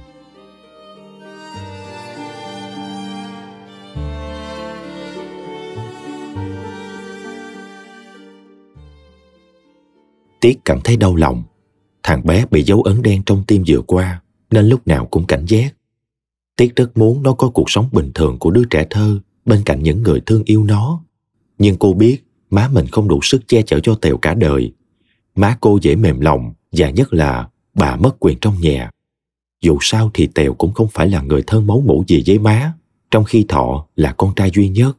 Tiết cảm thấy đau lòng. Thằng bé bị dấu ấn đen trong tim vừa qua, nên lúc nào cũng cảnh giác. Tiết rất muốn nó có cuộc sống bình thường của đứa trẻ thơ bên cạnh những người thương yêu nó. Nhưng cô biết má mình không đủ sức che chở cho Tèo cả đời. Má cô dễ mềm lòng, và nhất là bà mất quyền trong nhà. Dù sao thì Tèo cũng không phải là người thân máu mủ gì với má, trong khi Thọ là con trai duy nhất.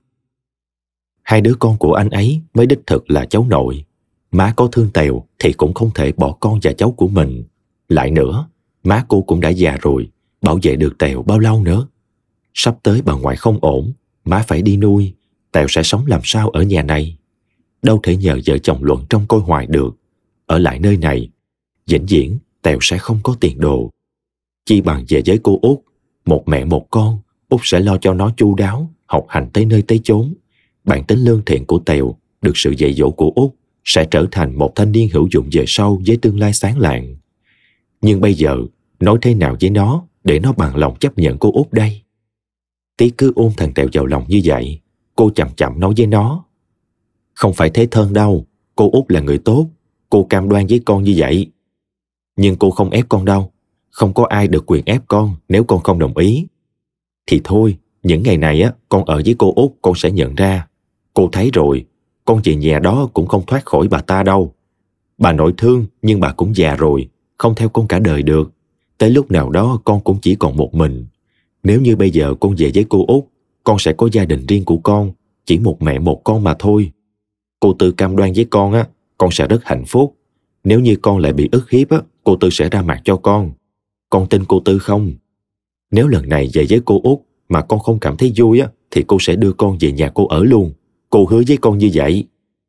Hai đứa con của anh ấy mới đích thực là cháu nội. Má có thương Tèo thì cũng không thể bỏ con và cháu của mình. Lại nữa, má cô cũng đã già rồi, bảo vệ được Tèo bao lâu nữa. Sắp tới bà ngoại không ổn, má phải đi nuôi, Tèo sẽ sống làm sao ở nhà này? Đâu thể nhờ vợ chồng Luận trông coi hoài được. Ở lại nơi này, vĩnh viễn Tèo sẽ không có tiền đồ. Chi bằng về với cô út, một mẹ một con, út sẽ lo cho nó chu đáo, học hành tới nơi tới chốn. Bản tính lương thiện của Tèo, được sự dạy dỗ của út, sẽ trở thành một thanh niên hữu dụng về sau với tương lai sáng lạng. Nhưng bây giờ, nói thế nào với nó để nó bằng lòng chấp nhận cô út đây? Tí cứ ôm thằng Tèo vào lòng như vậy. Cô chậm chậm nói với nó. Không phải thế thân đâu, cô út là người tốt, cô cam đoan với con như vậy. Nhưng cô không ép con đâu, không có ai được quyền ép con nếu con không đồng ý. Thì thôi, những ngày này con ở với cô út con sẽ nhận ra. Cô thấy rồi, con về nhà đó cũng không thoát khỏi bà ta đâu. Bà nội thương nhưng bà cũng già rồi, không theo con cả đời được. Tới lúc nào đó con cũng chỉ còn một mình. Nếu như bây giờ con về với cô út, con sẽ có gia đình riêng của con, chỉ một mẹ một con mà thôi. Cô Tư cam đoan với con sẽ rất hạnh phúc. Nếu như con lại bị ức hiếp cô Tư sẽ ra mặt cho con. Con tin cô Tư không? Nếu lần này về với cô út mà con không cảm thấy vui thì cô sẽ đưa con về nhà cô ở luôn. Cô hứa với con như vậy.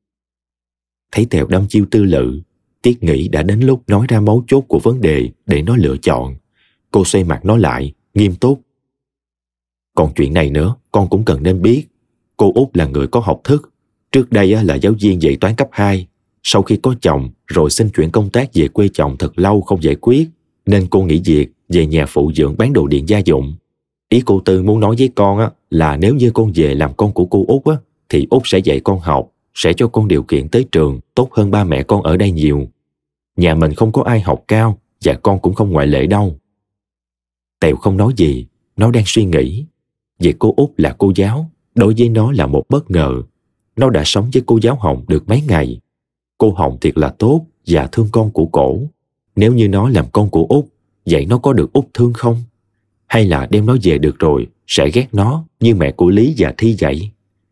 Thấy Tèo đăm chiêu tư lự, Tiết nghĩ đã đến lúc nói ra mấu chốt của vấn đề để nó lựa chọn. Cô xoay mặt nó lại, nghiêm túc. Còn chuyện này nữa, con cũng cần nên biết. Cô út là người có học thức. Trước đây là giáo viên dạy toán cấp 2. Sau khi có chồng, rồi xin chuyển công tác về quê chồng thật lâu không giải quyết, nên cô nghỉ việc, về nhà phụ dưỡng bán đồ điện gia dụng. Ý cô Tư muốn nói với con là nếu như con về làm con của cô út thì út sẽ dạy con học, sẽ cho con điều kiện tới trường tốt hơn ba mẹ con ở đây nhiều. Nhà mình không có ai học cao, và con cũng không ngoại lệ đâu. Tèo không nói gì, nó đang suy nghĩ. Việc cô út là cô giáo, đối với nó là một bất ngờ. Nó đã sống với cô giáo Hồng được mấy ngày. Cô Hồng thiệt là tốt và thương con của cổ. Nếu như nó làm con của út, vậy nó có được út thương không? Hay là đem nó về được rồi sẽ ghét nó như mẹ của Lý và Thi vậy?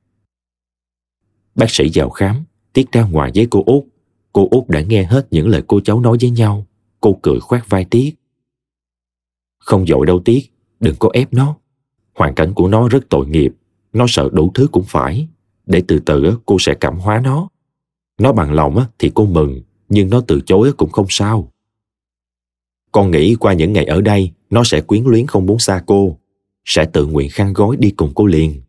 Bác sĩ vào khám, Tiết ra ngoài với cô út. Cô út đã nghe hết những lời cô cháu nói với nhau. Cô cười khoát vai Tiết. Không vội đâu Tiết, đừng có ép nó. Hoàn cảnh của nó rất tội nghiệp, nó sợ đủ thứ cũng phải. Để từ từ cô sẽ cảm hóa nó. Nó bằng lòng thì cô mừng, nhưng nó từ chối cũng không sao. Con nghĩ qua những ngày ở đây, nó sẽ quyến luyến không muốn xa cô, sẽ tự nguyện khăn gói đi cùng cô liền.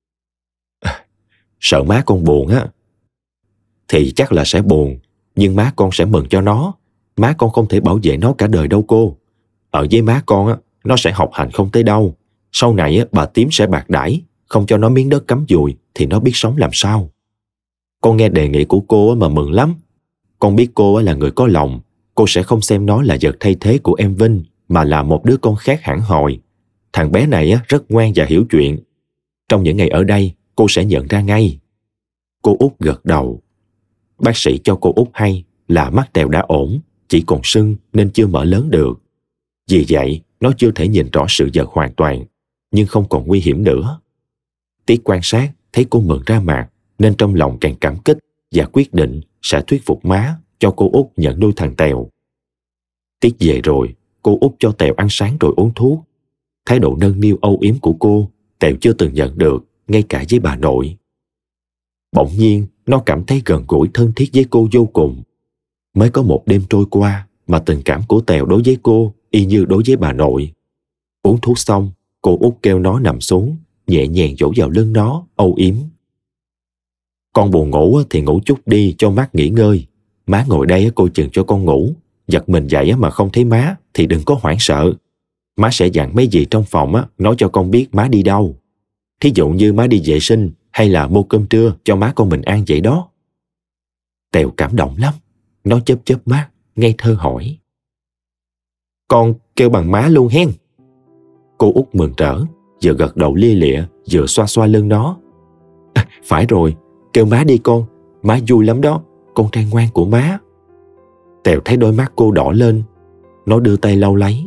Sợ má con buồn thì chắc là sẽ buồn, nhưng má con sẽ mừng cho nó. Má con không thể bảo vệ nó cả đời đâu cô. Ở với má con nó sẽ học hành không tới đâu. Sau này bà Tím sẽ bạc đãi, không cho nó miếng đất cắm dùi thì nó biết sống làm sao. Con nghe đề nghị của cô mà mừng lắm. Con biết cô là người có lòng. Cô sẽ không xem nó là vật thay thế của em Vinh, mà là một đứa con khác hẳn hồi. Thằng bé này rất ngoan và hiểu chuyện. Trong những ngày ở đây, cô sẽ nhận ra ngay. Cô út gật đầu. Bác sĩ cho cô út hay là mắt Tèo đã ổn, chỉ còn sưng nên chưa mở lớn được. Vì vậy, nó chưa thể nhìn rõ sự vật hoàn toàn, nhưng không còn nguy hiểm nữa. Tiết quan sát thấy cô mừng ra mặt, nên trong lòng càng cảm kích và quyết định sẽ thuyết phục má cho cô Út nhận nuôi thằng Tèo. Tiết về rồi, cô Út cho Tèo ăn sáng rồi uống thuốc. Thái độ nâng niu âu yếm của cô, Tèo chưa từng nhận được, ngay cả với bà nội. Bỗng nhiên, nó cảm thấy gần gũi thân thiết với cô vô cùng. Mới có một đêm trôi qua mà tình cảm của Tèo đối với cô y như đối với bà nội. Uống thuốc xong, cô Út kêu nó nằm xuống, nhẹ nhàng vỗ vào lưng nó, âu yếm. Con buồn ngủ thì ngủ chút đi cho mắt nghỉ ngơi. Má ngồi đây cô chừng cho con ngủ. Giật mình dậy mà không thấy má thì đừng có hoảng sợ. Má sẽ dặn mấy gì trong phòng nói cho con biết má đi đâu. Thí dụ như má đi vệ sinh hay là mua cơm trưa cho má con mình ăn vậy đó. Tèo cảm động lắm. Nó chớp chớp mắt, ngây thơ hỏi. Con kêu bằng má luôn hen. Cô Út mừng rỡ, vừa gật đầu lia lịa, vừa xoa xoa lưng nó. Phải rồi, kêu má đi con, má vui lắm đó, con trai ngoan của má. Tèo thấy đôi mắt cô đỏ lên, nó đưa tay lau lấy.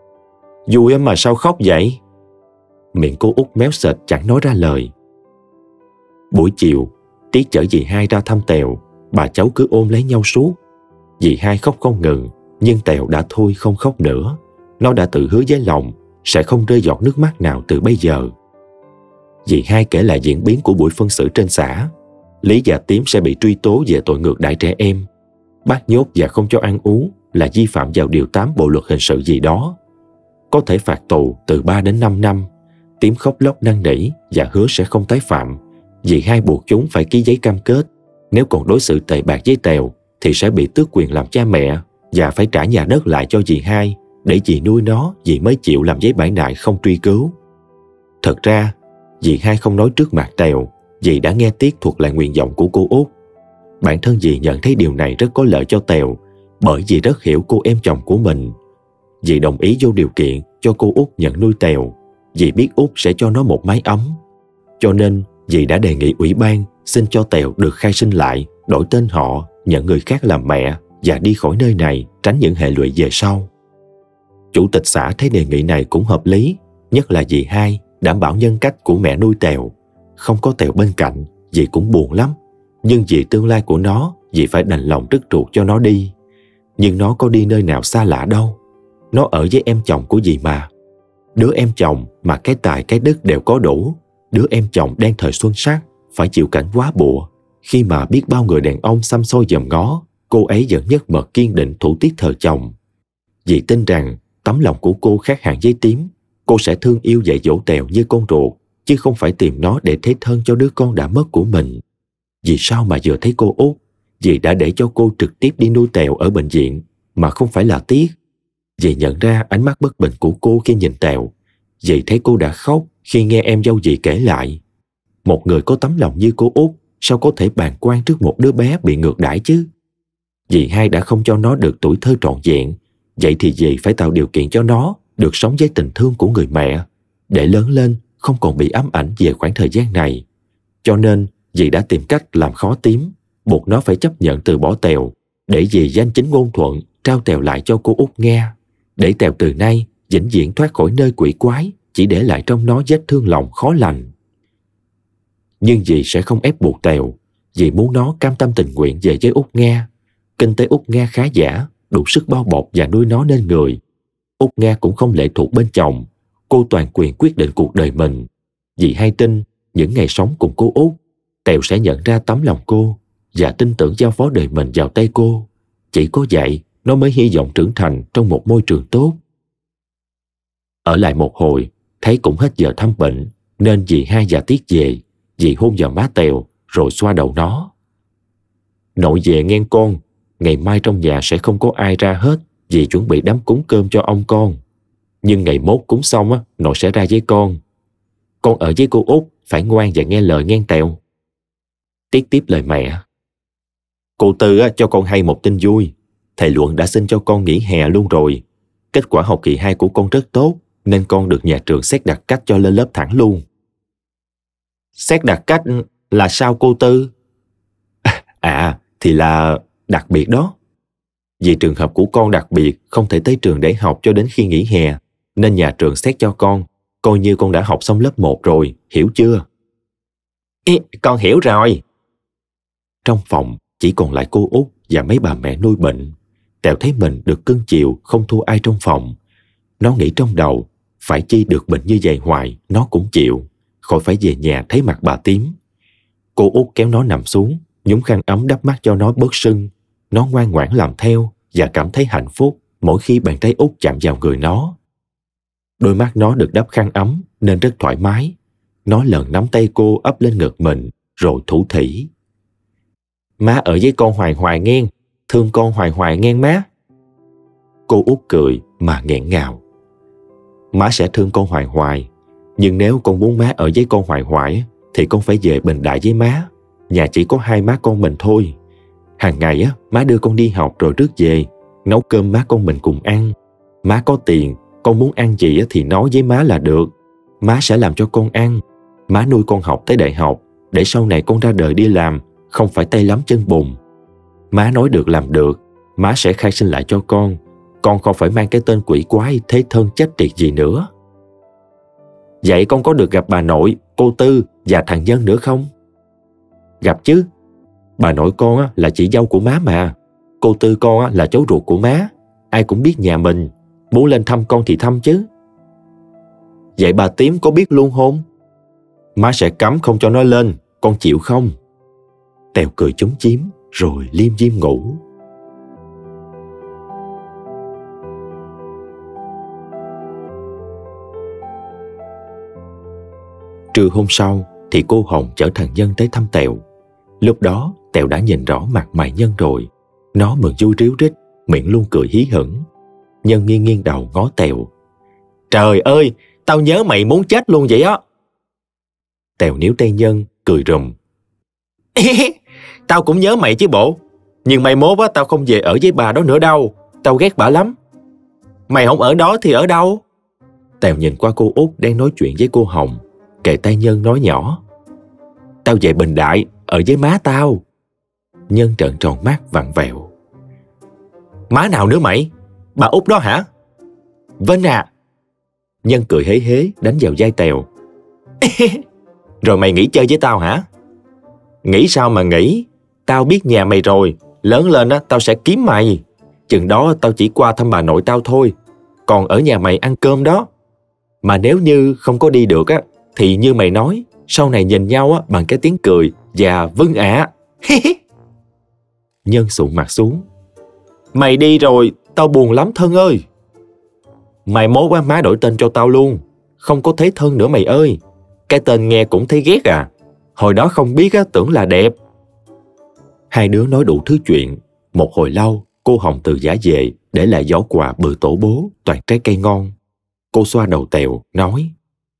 Vui mà sao khóc vậy? Miệng cô Út méo sệt chẳng nói ra lời. Buổi chiều, Tiết chở dì hai ra thăm Tèo, bà cháu cứ ôm lấy nhau suốt. Dì hai khóc không ngừng, nhưng Tèo đã thôi không khóc nữa. Nó đã tự hứa với lòng sẽ không rơi giọt nước mắt nào từ bây giờ. Dì hai kể lại diễn biến của buổi phân xử trên xã. Lý và Tím sẽ bị truy tố về tội ngược đãi trẻ em. Bắt nhốt và không cho ăn uống là vi phạm vào điều 8 Bộ luật hình sự gì đó. Có thể phạt tù từ 3 đến 5 năm. Tím khóc lóc năn nỉ và hứa sẽ không tái phạm. Dì hai buộc chúng phải ký giấy cam kết. Nếu còn đối xử tệ bạc với Tèo thì sẽ bị tước quyền làm cha mẹ và phải trả nhà đất lại cho dì hai để dì nuôi nó, dì mới chịu làm giấy bãi nại không truy cứu. Thật ra, dì hai không nói trước mặt Tèo, dì đã nghe Tiết thuật lại nguyện vọng của cô Út. Bản thân dì nhận thấy điều này rất có lợi cho Tèo, bởi dì rất hiểu cô em chồng của mình. Dì đồng ý vô điều kiện cho cô Út nhận nuôi Tèo. Dì biết Út sẽ cho nó một mái ấm. Cho nên, dì đã đề nghị ủy ban xin cho Tèo được khai sinh lại, đổi tên họ, nhận người khác làm mẹ và đi khỏi nơi này, tránh những hệ lụy về sau. Chủ tịch xã thấy đề nghị này cũng hợp lý, nhất là dì hai đảm bảo nhân cách của mẹ nuôi Tèo. Không có Tèo bên cạnh, dì cũng buồn lắm. Nhưng vì tương lai của nó, dì phải đành lòng đứt ruột cho nó đi. Nhưng nó có đi nơi nào xa lạ đâu. Nó ở với em chồng của dì mà. Đứa em chồng mà cái tài cái đức đều có đủ. Đứa em chồng đang thời xuân sắc, phải chịu cảnh quá bụa. Khi mà biết bao người đàn ông xăm xôi dòm ngó, cô ấy vẫn nhất mực kiên định thủ tiết thờ chồng. Dì tin rằng tấm lòng của cô khác hẳn với Tím. Cô sẽ thương yêu dạy dỗ Tèo như con ruột, chứ không phải tìm nó để thế thân cho đứa con đã mất của mình. Vì sao mà vừa thấy cô Út, dì đã để cho cô trực tiếp đi nuôi Tèo ở bệnh viện, mà không phải là Tiết. Dì nhận ra ánh mắt bất bình của cô khi nhìn Tèo. Dì thấy cô đã khóc khi nghe em dâu dì kể lại. Một người có tấm lòng như cô Út, sao có thể bàng quan trước một đứa bé bị ngược đãi chứ? Dì hai đã không cho nó được tuổi thơ trọn vẹn, vậy thì dì phải tạo điều kiện cho nó được sống với tình thương của người mẹ, để lớn lên không còn bị ám ảnh về khoảng thời gian này. Cho nên dì đã tìm cách làm khó Tím, buộc nó phải chấp nhận từ bỏ Tèo, để dì danh chính ngôn thuận trao Tèo lại cho cô Út nghe, để Tèo từ nay vĩnh viễn thoát khỏi nơi quỷ quái, chỉ để lại trong nó vết thương lòng khó lành. Nhưng dì sẽ không ép buộc Tèo. Dì muốn nó cam tâm tình nguyện về với Út Nghe. Kinh tế Út Nghe khá giả, đủ sức bao bọc và nuôi nó nên người. Út Nghe cũng không lệ thuộc bên chồng. Cô toàn quyền quyết định cuộc đời mình. Dì hay tin những ngày sống cùng cô Út, Tèo sẽ nhận ra tấm lòng cô và tin tưởng giao phó đời mình vào tay cô. Chỉ có vậy nó mới hy vọng trưởng thành trong một môi trường tốt. Ở lại một hồi, thấy cũng hết giờ thăm bệnh, nên dì hai và Tiết về. Dì hôn vào má Tèo rồi xoa đầu nó. Nội về nghe con, ngày mai trong nhà sẽ không có ai ra hết, dì chuẩn bị đám cúng cơm cho ông con. Nhưng ngày mốt cúng xong nội sẽ ra với con. Con ở với cô Út phải ngoan và nghe lời nghe Tèo. Tiết tiếp lời mẹ. Cô Tư cho con hay một tin vui. Thầy Luận đã xin cho con nghỉ hè luôn rồi. Kết quả học kỳ 2 của con rất tốt, nên con được nhà trường xét đặc cách cho lên lớp thẳng luôn. Xét đặc cách là sao cô Tư? Thì là đặc biệt đó. Vì trường hợp của con đặc biệt không thể tới trường để học cho đến khi nghỉ hè, nên nhà trường xét cho con, coi như con đã học xong lớp 1 rồi, hiểu chưa? Con hiểu rồi. Trong phòng chỉ còn lại cô Út và mấy bà mẹ nuôi bệnh. Tẹo thấy mình được cưng chiều không thua ai trong phòng. Nó nghĩ trong đầu, phải chi được bệnh như vậy hoài, nó cũng chịu, khỏi phải về nhà thấy mặt bà tím. Cô Út kéo nó nằm xuống, nhúng khăn ấm đắp mắt cho nó bớt sưng. Nó ngoan ngoãn làm theo và cảm thấy hạnh phúc mỗi khi bàn tay Út chạm vào người nó. Đôi mắt nó được đắp khăn ấm nên rất thoải mái. Nó lần nắm tay cô ấp lên ngực mình, rồi thủ thỉ. Má ở với con hoài hoài nghe, thương con hoài hoài nghe má. Cô Út cười mà nghẹn ngào. Má sẽ thương con hoài hoài, nhưng nếu con muốn má ở với con hoài hoài thì con phải về Bình Đại với má. Nhà chỉ có 2 má con mình thôi. Hàng ngày má đưa con đi học rồi rước về, nấu cơm má con mình cùng ăn. Má có tiền, con muốn ăn gì thì nói với má là được. Má sẽ làm cho con ăn. Má nuôi con học tới đại học, để sau này con ra đời đi làm, không phải tay lắm chân bùn. Má nói được làm được, má sẽ khai sinh lại cho con. Con không phải mang cái tên quỷ quái thế thân chết tiệt gì nữa. Vậy con có được gặp bà nội, cô Tư và thằng Nhân nữa không? Gặp chứ. Bà nội con là chị dâu của má mà. Cô Tư con là cháu ruột của má. Ai cũng biết nhà mình. Muốn lên thăm con thì thăm chứ. Vậy bà Tím có biết luôn không? Má sẽ cấm không cho nó lên. Con chịu không? Tèo cười chúm chím rồi liêm diêm ngủ. Trưa hôm sau thì cô Hồng chở thằng Nhân tới thăm Tèo. Lúc đó Tèo đã nhìn rõ mặt mày Nhân rồi. Nó mừng vui ríu rít, miệng luôn cười hí hửng. Nhân nghiêng nghiêng đầu ngó Tèo. Trời ơi, tao nhớ mày muốn chết luôn vậy á. Tèo níu tay Nhân, cười rùm. Tao cũng nhớ mày chứ bộ. Nhưng mai mốt tao không về ở với bà đó nữa đâu. Tao ghét bà lắm. Mày không ở đó thì ở đâu? Tèo nhìn qua cô Út đang nói chuyện với cô Hồng, kề tay Nhân nói nhỏ. Tao về Bình Đại, ở với má tao. Nhân trợn tròn mắt vặn vẹo. Má nào nữa mày? Bà Út đó hả? Vâng ạ. Nhân cười hế hế đánh vào vai Tèo. Rồi mày nghỉ chơi với tao hả? Nghĩ sao mà nghĩ? Tao biết nhà mày rồi. Lớn lên tao sẽ kiếm mày. Chừng đó tao chỉ qua thăm bà nội tao thôi. Còn ở nhà mày ăn cơm đó. Mà nếu như không có đi được thì như mày nói, sau này nhìn nhau bằng cái tiếng cười và vâng ạ. Nhân sụn mặt xuống. Mày đi rồi, tao buồn lắm Thân ơi. Mày mốt má đổi tên cho tao luôn. Không có Thế Thân nữa mày ơi. Cái tên nghe cũng thấy ghét à. Hồi đó không biết tưởng là đẹp. Hai đứa nói đủ thứ chuyện. Một hồi lâu, cô Hồng từ giả về để lại giỏ quà bự tổ bố toàn trái cây ngon. Cô xoa đầu Tèo, nói.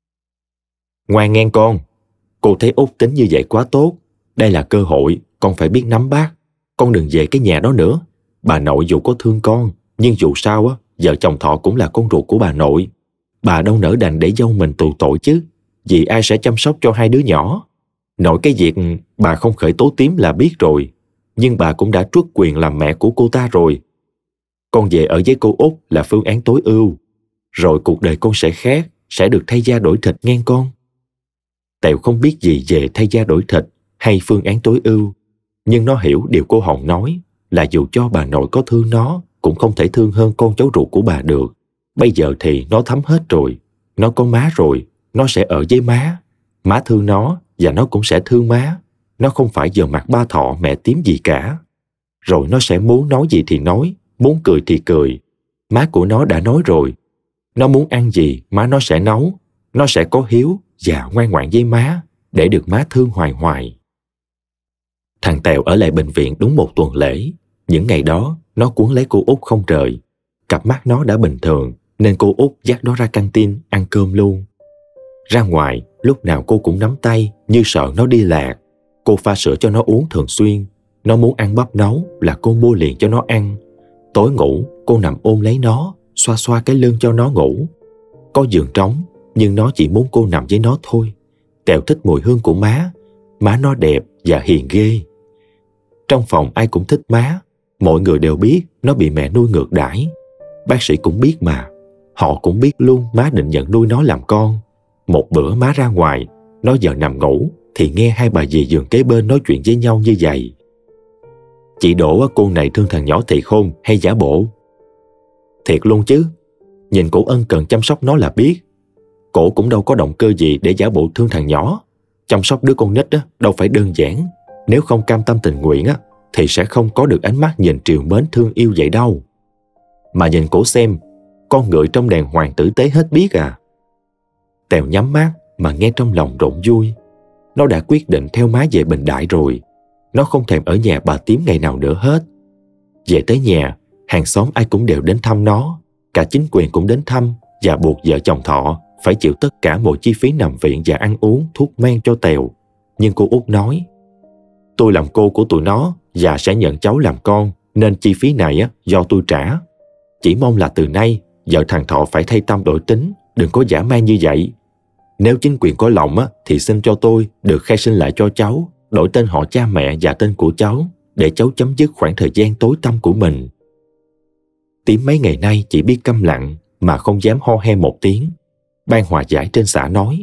Ngoan nghe con. Cô thấy Út tính như vậy quá tốt. Đây là cơ hội, con phải biết nắm bắt. Con đừng về cái nhà đó nữa. Bà nội dù có thương con, nhưng dù sao vợ chồng Thọ cũng là con ruột của bà nội. Bà đâu nỡ đành để dâu mình tù tội chứ. Vì ai sẽ chăm sóc cho hai đứa nhỏ. Nội cái việc bà không khởi tố Tím là biết rồi. Nhưng bà cũng đã truất quyền làm mẹ của cô ta rồi. Con về ở với cô Út là phương án tối ưu. Rồi cuộc đời con sẽ khác, sẽ được thay da đổi thịt nghe con. Tèo không biết gì về thay da đổi thịt hay phương án tối ưu. Nhưng nó hiểu điều cô Hồng nói là dù cho bà nội có thương nó, cũng không thể thương hơn con cháu ruột của bà được. Bây giờ thì nó thấm hết rồi. Nó có má rồi, nó sẽ ở với má. Má thương nó và nó cũng sẽ thương má. Nó không phải giờ mặt ba Thọ mẹ Tím gì cả. Rồi nó sẽ muốn nói gì thì nói, muốn cười thì cười. Má của nó đã nói rồi. Nó muốn ăn gì má nó sẽ nấu. Nó sẽ có hiếu và ngoan ngoãn với má để được má thương hoài hoài. Thằng Tèo ở lại bệnh viện đúng 1 tuần lễ. Những ngày đó nó cuốn lấy cô Út không rời. Cặp mắt nó đã bình thường nên cô Út dắt nó ra căng tin ăn cơm luôn. Ra ngoài lúc nào cô cũng nắm tay như sợ nó đi lạc. Cô pha sữa cho nó uống thường xuyên. Nó muốn ăn bắp nấu là cô mua liền cho nó ăn. Tối ngủ cô nằm ôm lấy nó, xoa xoa cái lưng cho nó ngủ. Có giường trống nhưng nó chỉ muốn cô nằm với nó thôi. Tèo thích mùi hương của má. Má nó đẹp và hiền ghê. Trong phòng ai cũng thích má. Mọi người đều biết nó bị mẹ nuôi ngược đãi. Bác sĩ cũng biết mà. Họ cũng biết luôn má định nhận nuôi nó làm con. Một bữa má ra ngoài, nó giờ nằm ngủ thì nghe hai bà dì giường kế bên nói chuyện với nhau như vậy. Chị đổ cô này thương thằng nhỏ thiệt không hay giả bộ? Thiệt luôn chứ. Nhìn cổ ân cần chăm sóc nó là biết. Cổ cũng đâu có động cơ gì để giả bộ thương thằng nhỏ. Chăm sóc đứa con nít đâu phải đơn giản. Nếu không cam tâm tình nguyện thì sẽ không có được ánh mắt nhìn trìu mến thương yêu vậy đâu. Mà nhìn cổ xem, con ngựa trong đàn hoàng tử tế hết biết à. Tèo nhắm mắt mà nghe trong lòng rộn vui. Nó đã quyết định theo má về Bình Đại rồi. Nó không thèm ở nhà bà Tím ngày nào nữa hết. Về tới nhà, hàng xóm ai cũng đều đến thăm nó. Cả chính quyền cũng đến thăm và buộc vợ chồng Thọ phải chịu tất cả mọi chi phí nằm viện và ăn uống, thuốc men cho Tèo. Nhưng cô Út nói, tôi làm cô của tụi nó và sẽ nhận cháu làm con, nên chi phí này do tôi trả. Chỉ mong là từ nay vợ thằng Thọ phải thay tâm đổi tính, đừng có dã man như vậy. Nếu chính quyền có lòng thì xin cho tôi được khai sinh lại cho cháu, đổi tên họ cha mẹ và tên của cháu, để cháu chấm dứt khoảng thời gian tối tăm của mình. Tím mấy ngày nay chỉ biết câm lặng mà không dám ho he một tiếng. Ban hòa giải trên xã nói,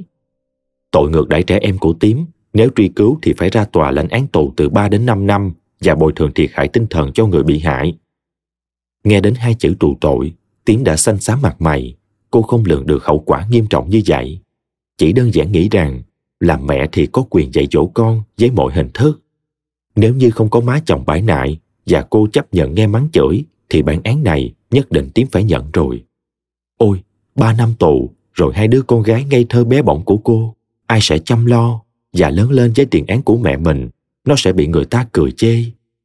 tội ngược đãi trẻ em của Tím, nếu truy cứu thì phải ra tòa lãnh án tù từ 3 đến 5 năm và bồi thường thiệt hại tinh thần cho người bị hại. Nghe đến 2 chữ tù tội, Tím đã xanh xám mặt mày. Cô không lường được hậu quả nghiêm trọng như vậy. Chỉ đơn giản nghĩ rằng làm mẹ thì có quyền dạy dỗ con với mọi hình thức. Nếu như không có má chồng bãi nại và cô chấp nhận nghe mắng chửi thì bản án này nhất định Tím phải nhận rồi. Ôi, 3 năm tù rồi 2 đứa con gái ngây thơ bé bỏng của cô, ai sẽ chăm lo? Và lớn lên với tiền án của mẹ mình, nó sẽ bị người ta cười chê.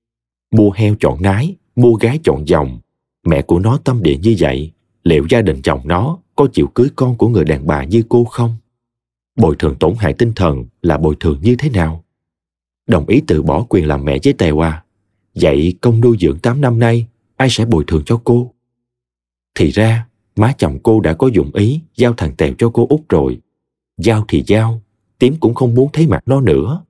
Mua heo chọn nái, mua gái chọn dòng. Mẹ của nó tâm địa như vậy, liệu gia đình chồng nó có chịu cưới con của người đàn bà như cô không? Bồi thường tổn hại tinh thần là bồi thường như thế nào? Đồng ý từ bỏ quyền làm mẹ với Tèo à? Vậy công nuôi dưỡng 8 năm nay, ai sẽ bồi thường cho cô? Thì ra, má chồng cô đã có dụng ý giao thằng Tèo cho cô Út rồi. Giao thì giao, Tím cũng không muốn thấy mặt nó nữa.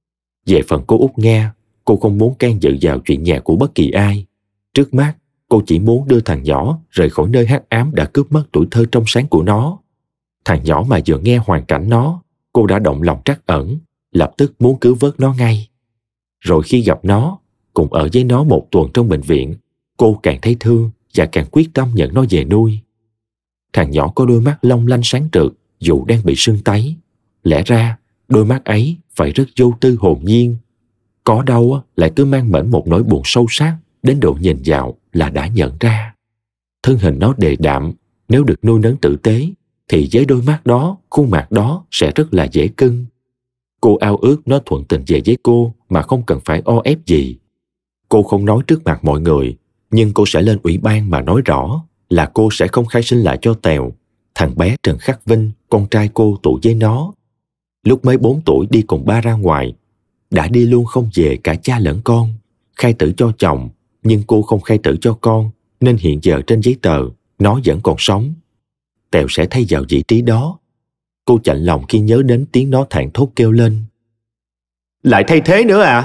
Về phần cô Út nghe, cô không muốn can dự vào chuyện nhà của bất kỳ ai. Trước mắt, cô chỉ muốn đưa thằng nhỏ rời khỏi nơi hắc ám đã cướp mất tuổi thơ trong sáng của nó. Thằng nhỏ mà vừa nghe hoàn cảnh nó, cô đã động lòng trắc ẩn, lập tức muốn cứu vớt nó ngay. Rồi khi gặp nó, cùng ở với nó 1 tuần trong bệnh viện, cô càng thấy thương và càng quyết tâm nhận nó về nuôi. Thằng nhỏ có đôi mắt long lanh sáng rực dù đang bị sưng tấy. Lẽ ra, đôi mắt ấy phải rất vô tư hồn nhiên. Có đâu lại cứ mang mẫn một nỗi buồn sâu sắc, đến độ nhìn vào là đã nhận ra. Thân hình nó đề đạm, nếu được nuôi nấng tử tế, thì với đôi mắt đó, khuôn mặt đó sẽ rất là dễ cưng. Cô ao ước nó thuận tình về với cô mà không cần phải o ép gì. Cô không nói trước mặt mọi người, nhưng cô sẽ lên ủy ban mà nói rõ là cô sẽ không khai sinh lại cho Tèo. Thằng bé Trần Khắc Vinh, con trai cô tụ với nó. Lúc mới 4 tuổi đi cùng ba ra ngoài, đã đi luôn không về cả cha lẫn con. Khai tử cho chồng, nhưng cô không khai tử cho con, nên hiện giờ trên giấy tờ nó vẫn còn sống. Tèo sẽ thay vào vị trí đó. Cô chạnh lòng khi nhớ đến tiếng nó thảng thốt kêu lên, lại thay thế nữa à?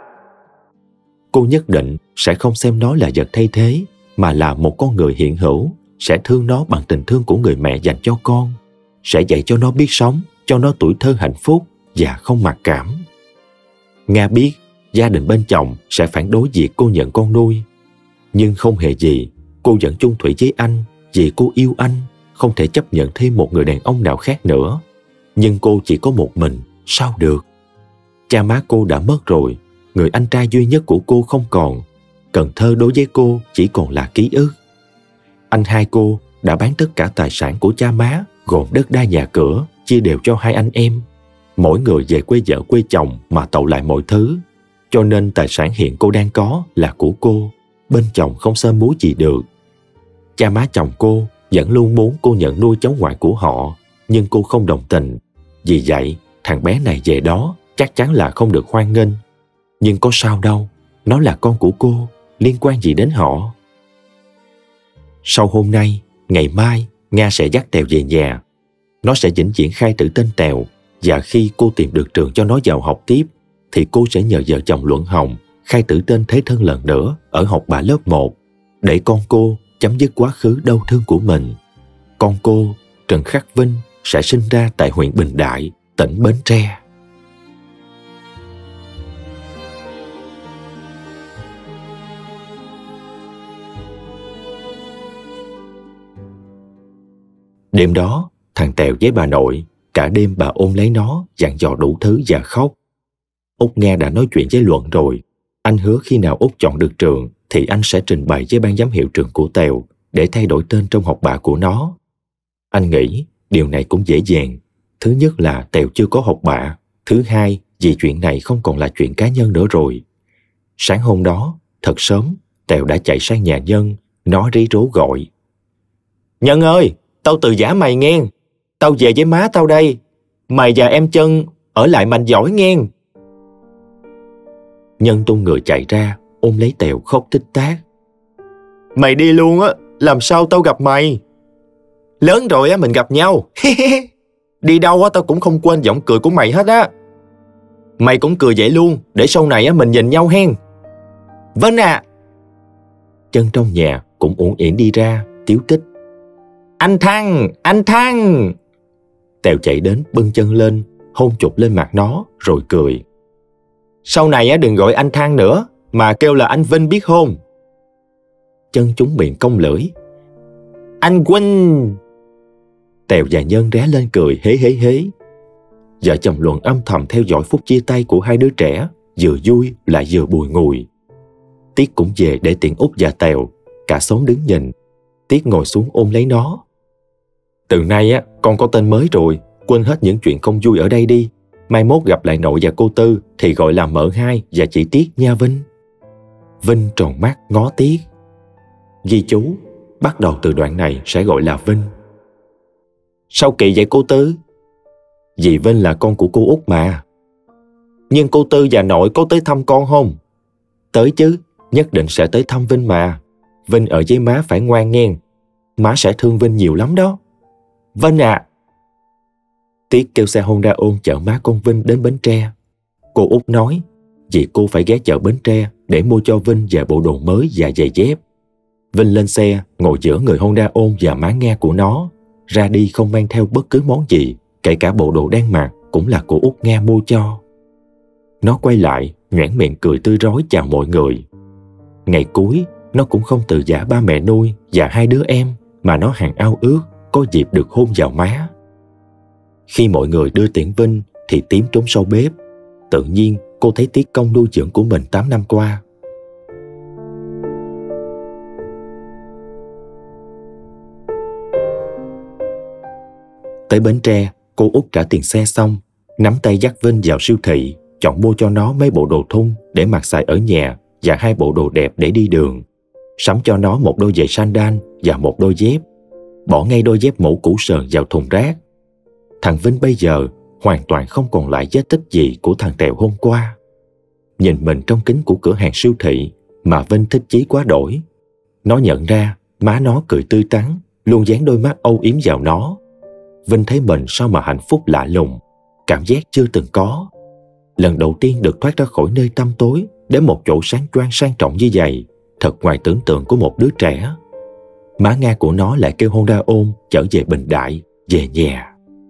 Cô nhất định sẽ không xem nó là vật thay thế, mà là một con người hiện hữu, sẽ thương nó bằng tình thương của người mẹ dành cho con, sẽ dạy cho nó biết sống, cho nó tuổi thơ hạnh phúc và không mặc cảm. Nga biết gia đình bên chồng sẽ phản đối việc cô nhận con nuôi, nhưng không hề gì, cô vẫn chung thủy với anh vì cô yêu anh, không thể chấp nhận thêm một người đàn ông nào khác nữa. Nhưng cô chỉ có một mình, sao được? Cha má cô đã mất rồi, người anh trai duy nhất của cô không còn. Cần Thơ đối với cô chỉ còn là ký ức. Anh hai cô đã bán tất cả tài sản của cha má, gồm đất đai nhà cửa, chia đều cho 2 anh em. Mỗi người về quê vợ quê chồng mà tậu lại mọi thứ. Cho nên tài sản hiện cô đang có là của cô, bên chồng không sơ múa gì được. Cha má chồng cô vẫn luôn muốn cô nhận nuôi cháu ngoại của họ, nhưng cô không đồng tình. Vì vậy, thằng bé này về đó chắc chắn là không được hoan nghênh. Nhưng có sao đâu, nó là con của cô, liên quan gì đến họ? Sau hôm nay, ngày mai, Nga sẽ dắt Tèo về nhà. Nó sẽ vĩnh viễn khai tử tên Tèo, và khi cô tìm được trường cho nó vào học tiếp, thì cô sẽ nhờ vợ chồng luận hồng khai tử tên thế thân lần nữa ở học bạ lớp 1 để con cô chấm dứt quá khứ đau thương của mình. Con cô, Trần Khắc Vinh, sẽ sinh ra tại huyện Bình Đại, tỉnh Bến Tre. Đêm đó, thằng Tèo với bà nội, cả đêm bà ôm lấy nó, dặn dò đủ thứ và khóc. Út Nga đã nói chuyện với Luận rồi. Anh hứa khi nào Út chọn được trường thì anh sẽ trình bày với ban giám hiệu trường của Tèo để thay đổi tên trong học bạ của nó. Anh nghĩ điều này cũng dễ dàng. Thứ nhất là Tèo chưa có học bạ. Thứ hai, vì chuyện này không còn là chuyện cá nhân nữa rồi. Sáng hôm đó, thật sớm, Tèo đã chạy sang nhà Nhân. Nó rí rố gọi: Nhân ơi, tao từ Giả mày nghe. Tao về với má tao đây. Mày và em Chân ở lại Mạnh Giỏi nghe. Nhân tung người chạy ra, ôm lấy Tèo khóc tích tát. Mày đi luôn á, làm sao tao gặp mày? Lớn rồi á, mình gặp nhau. Đi đâu á, tao cũng không quên giọng cười của mày hết á. Mày cũng cười vậy luôn, để sau này á mình nhìn nhau hen. Vâng ạ. Chân trong nhà cũng uể oải đi ra, tíu tích. Anh Thăng, anh Thăng. Tèo chạy đến bưng Chân lên, hôn chụp lên mặt nó rồi cười. Sau này á đừng gọi anh Thăng nữa, mà kêu là anh Vinh biết không? Chân trúng miệng cong lưỡi. Anh Vinh. Tèo và Nhân ré lên cười hế hế hế. Vợ chồng Luận âm thầm theo dõi phút chia tay của hai đứa trẻ, vừa vui lại vừa bùi ngùi. Tiết cũng về để tiện Út và Tèo, cả xóm đứng nhìn. Tiết ngồi xuống ôm lấy nó. Từ nay á, con có tên mới rồi, quên hết những chuyện không vui ở đây đi. Mai mốt gặp lại nội và cô Tư thì gọi là mợ hai và chị Tiết nha Vinh. Vinh tròn mắt ngó Tiết. Ghi chú, bắt đầu từ đoạn này sẽ gọi là Vinh. Sao kỳ vậy cô Tư? Vì Vinh là con của cô Út mà. Nhưng cô Tư và nội có tới thăm con không? Tới chứ, nhất định sẽ tới thăm Vinh mà. Vinh ở với má phải ngoan nghe. Má sẽ thương Vinh nhiều lắm đó. Vinh ạ. Tiết kêu xe Honda ôm chở má con Vinh đến Bến Tre. Cô Út nói vì cô phải ghé chợ Bến Tre để mua cho Vinh vài bộ đồ mới và giày dép. Vinh lên xe ngồi giữa người Honda ôm và má nghe của nó. Ra đi không mang theo bất cứ món gì, kể cả bộ đồ đang mặc cũng là của Út Nga mua cho. Nó quay lại nhoẻn miệng cười tươi rói chào mọi người. Ngày cuối nó cũng không từ giã ba mẹ nuôi và hai đứa em mà nó hằng ao ước có dịp được hôn vào má. Khi mọi người đưa tiễn Vinh thì Tím trốn sau bếp. Tự nhiên cô thấy Tiết công nuôi dưỡng của mình 8 năm qua. Tới Bến Tre, cô Út trả tiền xe xong, nắm tay dắt Vinh vào siêu thị, chọn mua cho nó mấy bộ đồ thun để mặc xài ở nhà và 2 bộ đồ đẹp để đi đường. Sắm cho nó một đôi giày sandal và một đôi dép. Bỏ ngay đôi dép mũ cũ sờn vào thùng rác. Thằng Vinh bây giờ hoàn toàn không còn lại vết tích gì của thằng Tèo hôm qua. Nhìn mình trong kính của cửa hàng siêu thị mà Vinh thích chí quá đổi. Nó nhận ra má nó cười tươi tắn, luôn dán đôi mắt âu yếm vào nó. Vinh thấy mình sao mà hạnh phúc lạ lùng, cảm giác chưa từng có. Lần đầu tiên được thoát ra khỏi nơi tăm tối đến một chỗ sáng choang sang trọng như vậy, thật ngoài tưởng tượng của một đứa trẻ. Má Nga của nó lại kêu Honda ôm trở về Bình Đại, về nhà.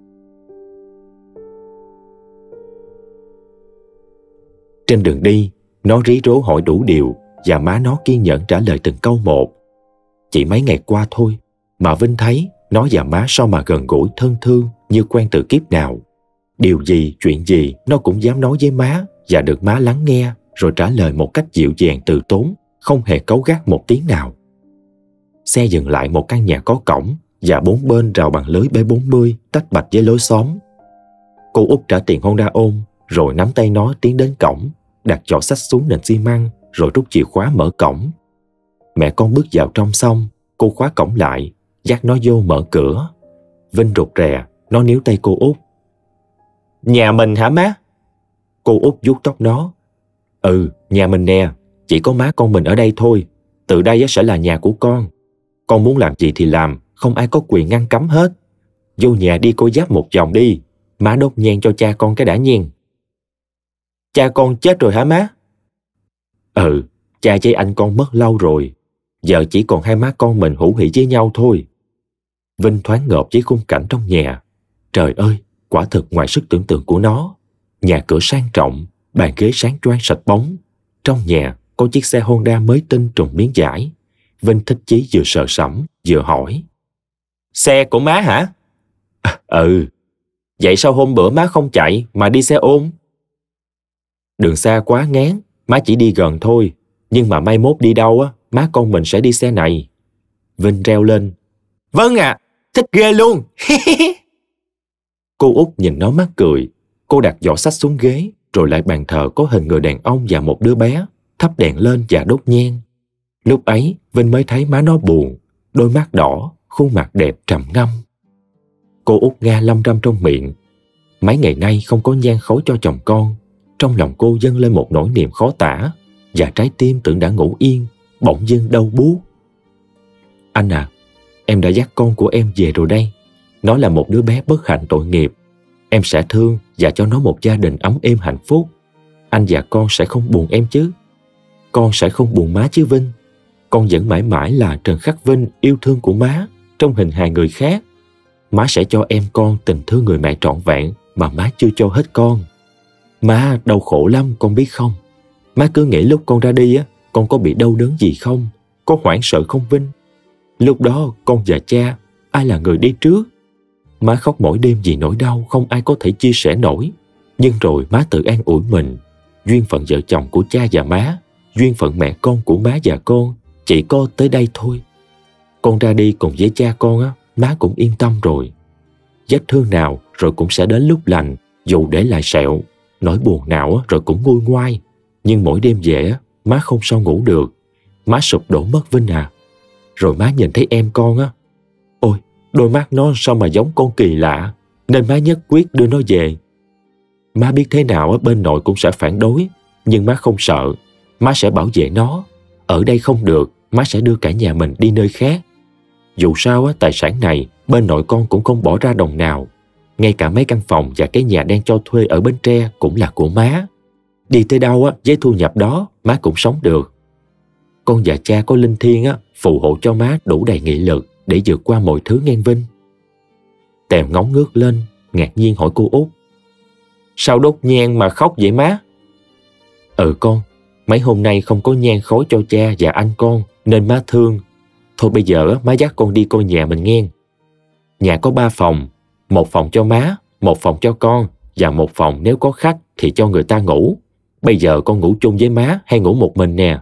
Trên đường đi, nó rí rố hỏi đủ điều và má nó kiên nhẫn trả lời từng câu một. Chỉ mấy ngày qua thôi mà Vinh thấy nó và má sao mà gần gũi thân thương như quen từ kiếp nào. Điều gì, chuyện gì nó cũng dám nói với má và được má lắng nghe rồi trả lời một cách dịu dàng từ tốn, không hề cáu gắt một tiếng nào. Xe dừng lại một căn nhà có cổng và 4 bên rào bằng lưới B40 tách bạch với lối xóm. Cô Út trả tiền Honda ôm rồi nắm tay nó tiến đến cổng, đặt giỏ xách xuống nền xi măng rồi rút chìa khóa mở cổng. Mẹ con bước vào trong xong, cô khóa cổng lại, dắt nó vô mở cửa. Vinh rụt rè, nó níu tay cô Út. Nhà mình hả má? Cô Út vuốt tóc nó. Ừ, nhà mình nè, chỉ có má con mình ở đây thôi. Từ đây sẽ là nhà của con. Con muốn làm gì thì làm, không ai có quyền ngăn cấm hết. Vô nhà đi cô giáp một vòng đi, má đốt nhang cho cha con cái đã nhiên. Cha con chết rồi hả má? Ừ, cha với anh con mất lâu rồi. Giờ chỉ còn hai má con mình hữu hỉ với nhau thôi. Vinh thoáng ngợp với khung cảnh trong nhà. Trời ơi, quả thực ngoài sức tưởng tượng của nó. Nhà cửa sang trọng, bàn ghế sáng choang sạch bóng. Trong nhà có chiếc xe Honda mới tinh trùng miếng vải. Vinh thích chí vừa sợ sẩm vừa hỏi. Xe của má hả? Ừ. Vậy sao hôm bữa má không chạy mà đi xe ôm? Đường xa quá ngán, má chỉ đi gần thôi. Nhưng mà mai mốt đi đâu á, má con mình sẽ đi xe này. Vinh reo lên. Vâng ạ, thích ghê luôn. Cô Út nhìn nó mắc cười. Cô đặt giỏ xách xuống ghế, rồi lại bàn thờ có hình người đàn ông và một đứa bé, thắp đèn lên và đốt nhang. Lúc ấy, Vinh mới thấy má nó buồn, đôi mắt đỏ, khuôn mặt đẹp trầm ngâm. Cô Út nga lăm răm trong miệng. Mấy ngày nay không có nhang khói cho chồng con. Trong lòng cô dâng lên một nỗi niềm khó tả, và trái tim tưởng đã ngủ yên, bỗng dưng đau buốt. Anh à, em đã dắt con của em về rồi đây. Nó là một đứa bé bất hạnh tội nghiệp. Em sẽ thương và cho nó một gia đình ấm êm hạnh phúc. Anh và con sẽ không buồn em chứ? Con sẽ không buồn má chứ Vinh? Con vẫn mãi mãi là Trần Khắc Vinh yêu thương của má, trong hình hài người khác. Má sẽ cho em con tình thương người mẹ trọn vẹn mà má chưa cho hết con. Má đau khổ lắm con biết không? Má cứ nghĩ lúc con ra đi á, con có bị đau đớn gì không? Có hoảng sợ không Vinh? Lúc đó con và cha, ai là người đi trước? Má khóc mỗi đêm vì nỗi đau không ai có thể chia sẻ nổi. Nhưng rồi má tự an ủi mình. Duyên phận vợ chồng của cha và má, duyên phận mẹ con của má và con chỉ có tới đây thôi. Con ra đi cùng với cha con á, má cũng yên tâm rồi. Vết thương nào rồi cũng sẽ đến lúc lành, dù để lại sẹo. Nỗi buồn nào á, rồi cũng nguôi ngoai. Nhưng mỗi đêm về á, má không sao ngủ được. Má sụp đổ mất Vinh à. Rồi má nhìn thấy em con á, ôi, đôi mắt nó sao mà giống con kỳ lạ, nên má nhất quyết đưa nó về. Má biết thế nào á, bên nội cũng sẽ phản đối, nhưng má không sợ. Má sẽ bảo vệ nó. Ở đây không được, má sẽ đưa cả nhà mình đi nơi khác. Dù sao á, tài sản này bên nội con cũng không bỏ ra đồng nào. Ngay cả mấy căn phòng và cái nhà đang cho thuê ở Bến Tre cũng là của má. Đi tới đâu á, với thu nhập đó má cũng sống được. Con và cha có linh thiêng á, phù hộ cho má đủ đầy nghị lực để vượt qua mọi thứ ngang Vinh. Tèo ngóng ngước lên, ngạc nhiên hỏi cô Út. Sao đốt nhang mà khóc vậy má? Ừ con, mấy hôm nay không có nhang khói cho cha và anh con nên má thương. Thôi bây giờ má dắt con đi coi nhà mình nghe. Nhà có 3 phòng, một phòng cho má, một phòng cho con và một phòng nếu có khách thì cho người ta ngủ. Bây giờ con ngủ chung với má hay ngủ một mình nè?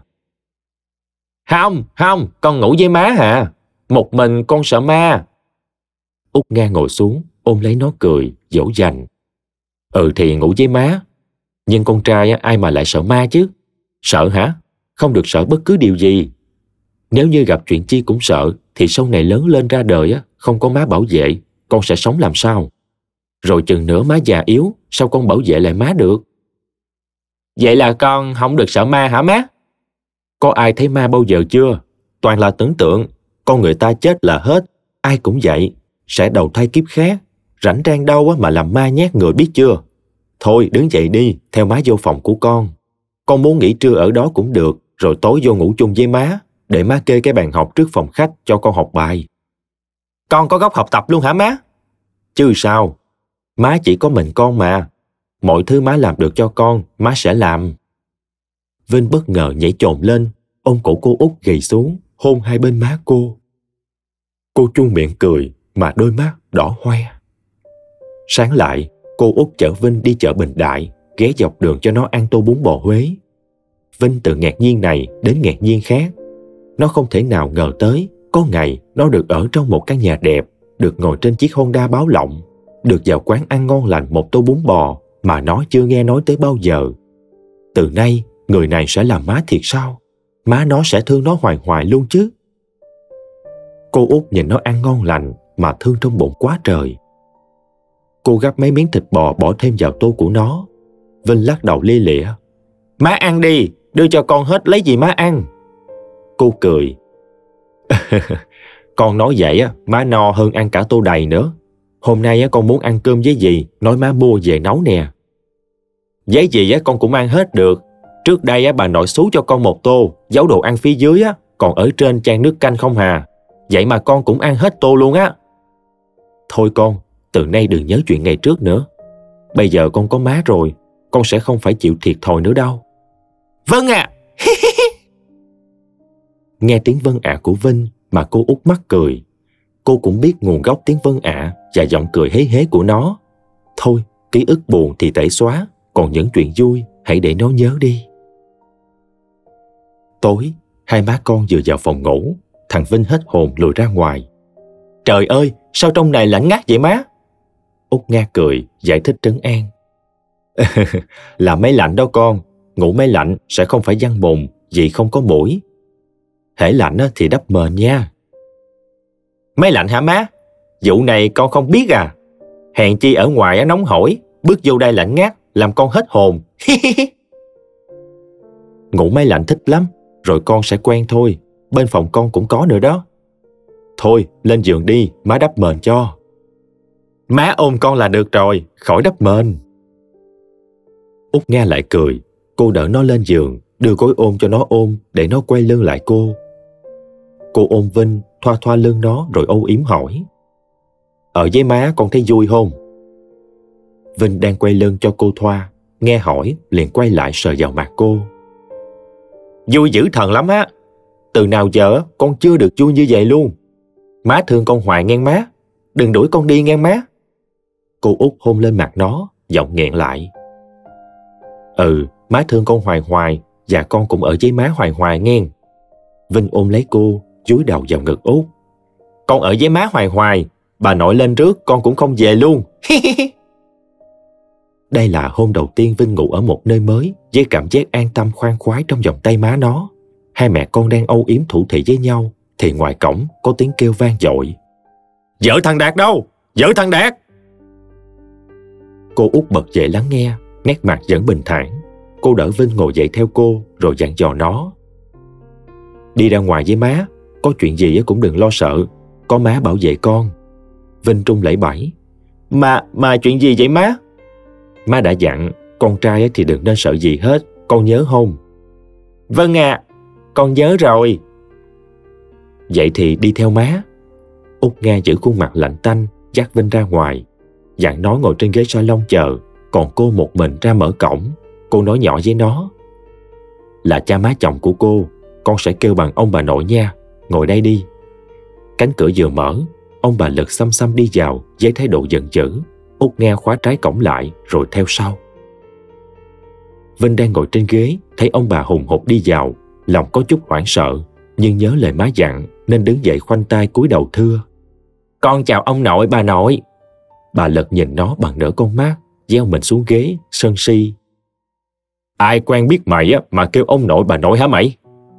Không, con ngủ với má hả? Một mình con sợ ma. Út Nga ngồi xuống, ôm lấy nó cười, dỗ dành. Ừ thì ngủ với má. Nhưng con trai ai mà lại sợ ma chứ? Sợ hả? Không được sợ bất cứ điều gì. Nếu như gặp chuyện chi cũng sợ, thì sau này lớn lên ra đời không có má bảo vệ, con sẽ sống làm sao? Rồi chừng nữa má già yếu, sao con bảo vệ lại má được? Vậy là con không được sợ ma hả má? Có ai thấy ma bao giờ chưa? Toàn là tưởng tượng. Con người ta chết là hết. Ai cũng vậy. Sẽ đầu thai kiếp khác. Rảnh rang đâu mà làm ma nhát người biết chưa? Thôi đứng dậy đi, theo má vô phòng của con. Con muốn nghỉ trưa ở đó cũng được, rồi tối vô ngủ chung với má, để má kê cái bàn học trước phòng khách cho con học bài. Con có góc học tập luôn hả má? Chứ sao? Má chỉ có mình con mà. Mọi thứ má làm được cho con, má sẽ làm. Vinh bất ngờ nhảy chồm lên, ôm cổ cô Út gầy xuống, hôn hai bên má cô. Cô chuông miệng cười, mà đôi mắt đỏ hoe. Sáng lại, cô Út chở Vinh đi chợ Bình Đại, ghé dọc đường cho nó ăn tô bún bò Huế. Vinh từ ngạc nhiên này đến ngạc nhiên khác. Nó không thể nào ngờ tới, có ngày nó được ở trong một căn nhà đẹp, được ngồi trên chiếc Honda báo lộng, được vào quán ăn ngon lành một tô bún bò mà nó chưa nghe nói tới bao giờ. Từ nay, người này sẽ là má thiệt sao? Má nó sẽ thương nó hoài hoài luôn chứ? Cô Út nhìn nó ăn ngon lành mà thương trong bụng quá trời. Cô gắp mấy miếng thịt bò bỏ thêm vào tô của nó. Vinh lắc đầu lia lịa. Má ăn đi, đưa cho con hết lấy gì má ăn. Cô cười. Con nói vậy má no hơn ăn cả tô đầy nữa. Hôm nay con muốn ăn cơm với gì, nói má mua về nấu nè. Với gì con cũng ăn hết được. Trước đây á, bà nội xú cho con một tô, giấu đồ ăn phía dưới á, còn ở trên chan nước canh không hà. Vậy mà con cũng ăn hết tô luôn á. Thôi con, từ nay đừng nhớ chuyện ngày trước nữa. Bây giờ con có má rồi, con sẽ không phải chịu thiệt thòi nữa đâu. Vâng ạ. Nghe tiếng vâng ạ của Vinh mà cô út mắc cười. Cô cũng biết nguồn gốc tiếng vâng ạ và giọng cười hế hế của nó. Thôi, ký ức buồn thì tẩy xóa, còn những chuyện vui hãy để nó nhớ đi. Tối, hai má con vừa vào phòng ngủ, thằng Vinh hết hồn lùi ra ngoài. Trời ơi, sao trong này lạnh ngắt vậy má? Út Nga cười, giải thích trấn an. Là máy lạnh đó con, ngủ máy lạnh sẽ không phải giăng mùng vì không có muỗi. Hễ lạnh thì đắp mền nha. Máy lạnh hả má? Vụ này con không biết à? Hèn chi ở ngoài nóng hổi, bước vô đây lạnh ngắt, làm con hết hồn. Ngủ máy lạnh thích lắm, rồi con sẽ quen thôi. Bên phòng con cũng có nữa đó. Thôi, lên giường đi, má đắp mền cho. Má ôm con là được rồi, khỏi đắp mền. Út Nga lại cười. Cô đỡ nó lên giường, đưa gối ôm cho nó ôm để nó quay lưng lại cô. Cô ôm Vinh, thoa thoa lưng nó rồi âu yếm hỏi. Ở với má con thấy vui không? Vinh đang quay lưng cho cô thoa, nghe hỏi liền quay lại sờ vào mặt cô. Vui dữ thần lắm á. Từ nào giờ con chưa được vui như vậy luôn. Má thương con hoài nghe má. Đừng đuổi con đi nghe má. Cô út hôn lên mặt nó, giọng nghẹn lại. Má thương con hoài hoài, và con cũng ở với má hoài hoài nghe. Vinh ôm lấy cô, dúi đầu vào ngực út. Con ở với má hoài hoài, bà nội lên rước con cũng không về luôn. Đây là hôm đầu tiên Vinh ngủ ở một nơi mới, với cảm giác an tâm khoan khoái trong vòng tay má nó. Hai mẹ con đang âu yếm thủ thỉ với nhau, thì ngoài cổng có tiếng kêu vang dội. Vợ thằng Đạt đâu? Vợ thằng Đạt! Cô út bật dậy lắng nghe, nét mặt vẫn bình thản. Cô đỡ Vinh ngồi dậy theo cô, rồi dặn dò nó. Đi ra ngoài với má, có chuyện gì cũng đừng lo sợ, có má bảo vệ con. Vinh trung lẩy bẩy. Mà chuyện gì vậy má? Má đã dặn, con trai thì đừng nên sợ gì hết, con nhớ không? Vâng ạ, con nhớ rồi. Vậy thì đi theo má. Út Nga giữ khuôn mặt lạnh tanh, dắt Vinh ra ngoài, dặn nó ngồi trên ghế salon chờ, còn cô một mình ra mở cổng. Cô nói nhỏ với nó. Là cha má chồng của cô, con sẽ kêu bằng ông bà nội nha, ngồi đây đi. Cánh cửa vừa mở, ông bà Lực xăm xăm đi vào với thái độ giận dữ. Út Nga khóa trái cổng lại rồi theo sau. Vinh đang ngồi trên ghế, thấy ông bà hùng hục đi vào, lòng có chút hoảng sợ, nhưng nhớ lời má dặn nên đứng dậy khoanh tay cúi đầu thưa. Con chào ông nội bà nội. Bà Lực nhìn nó bằng nửa con mắt, gieo mình xuống ghế, sân si. Ai quen biết mày mà kêu ông nội bà nội hả mày?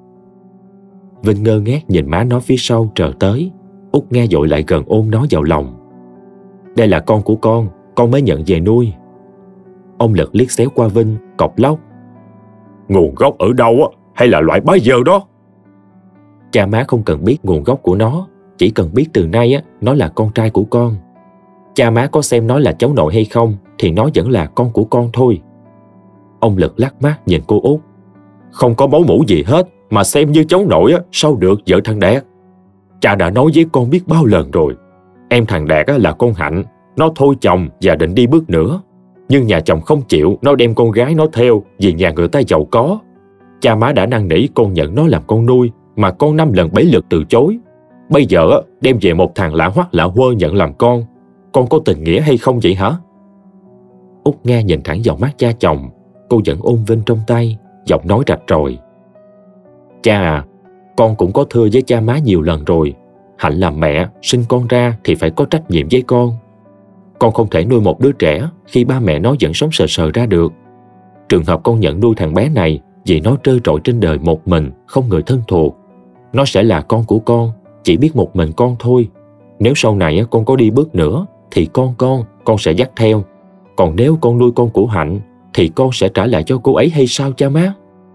Vinh ngơ ngác nhìn má nó phía sau trở tới. Út Nga vội lại gần ôm nó vào lòng. Đây là con của con mới nhận về nuôi. Ông Lực liếc xéo qua Vinh, cọc lóc. Nguồn gốc ở đâu hay là loại bá dơ đó? Cha má không cần biết nguồn gốc của nó, chỉ cần biết từ nay nó là con trai của con. Cha má có xem nó là cháu nội hay không thì nó vẫn là con của con thôi. Ông Lực lắc mắt nhìn cô út. Không có máu mủ gì hết mà xem như cháu nội sao được vợ thằng Đạt. Cha đã nói với con biết bao lần rồi. Em thằng Đạt là con Hạnh, nó thôi chồng và định đi bước nữa. Nhưng nhà chồng không chịu, nó đem con gái nó theo vì nhà người ta giàu có. Cha má đã năn nỉ con nhận nó làm con nuôi mà con 5 lần 7 lượt từ chối. Bây giờ đem về một thằng lạ hoắc lạ huơ nhận làm con có tình nghĩa hay không vậy hả? Út Nga nhìn thẳng vào mắt cha chồng. Cô vẫn ôm Vinh trong tay, giọng nói rạch ròi. Cha à, con cũng có thưa với cha má nhiều lần rồi. Hạnh làm mẹ, sinh con ra thì phải có trách nhiệm với con. Con không thể nuôi một đứa trẻ khi ba mẹ nó vẫn sống sờ sờ ra được. Trường hợp con nhận nuôi thằng bé này vì nó trơ trọi trên đời một mình, không người thân thuộc. Nó sẽ là con của con, chỉ biết một mình con thôi. Nếu sau này con có đi bước nữa thì con sẽ dắt theo. Còn nếu con nuôi con của Hạnh thì con sẽ trả lại cho cô ấy hay sao cha má?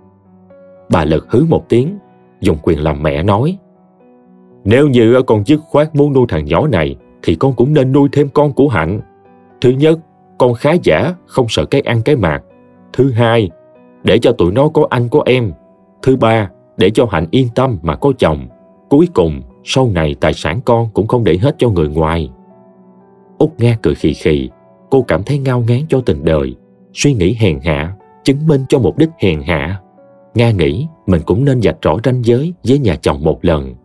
Bà Lực hứ một tiếng, dùng quyền làm mẹ nói. Nếu như con dứt khoát muốn nuôi thằng nhỏ này thì con cũng nên nuôi thêm con của Hạnh. Thứ nhất, con khá giả, không sợ cái ăn cái mặc. Thứ hai, để cho tụi nó có anh có em. Thứ ba, để cho Hạnh yên tâm mà có chồng. Cuối cùng, sau này tài sản con cũng không để hết cho người ngoài. Út Nga cười khì khì. Cô cảm thấy ngao ngán cho tình đời, suy nghĩ hèn hạ, chứng minh cho mục đích hèn hạ. Nga nghĩ mình cũng nên vạch rõ ranh giới với nhà chồng một lần.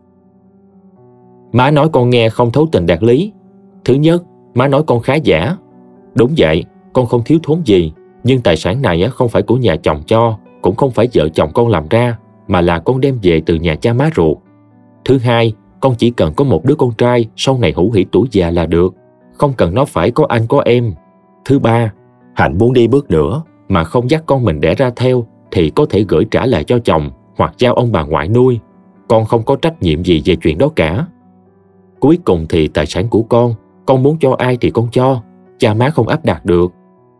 Má nói con nghe không thấu tình đạt lý. Thứ nhất, má nói con khá giả. Đúng vậy, con không thiếu thốn gì, nhưng tài sản này không phải của nhà chồng cho, cũng không phải vợ chồng con làm ra, mà là con đem về từ nhà cha má ruột. Thứ hai, con chỉ cần có một đứa con trai sau này hữu hỷ tuổi già là được, không cần nó phải có anh có em. Thứ ba, Hạnh muốn đi bước nữa mà không dắt con mình đẻ ra theo thì có thể gửi trả lại cho chồng hoặc giao ông bà ngoại nuôi. Con không có trách nhiệm gì về chuyện đó cả. Cuối cùng thì tài sản của con muốn cho ai thì con cho, cha má không áp đặt được.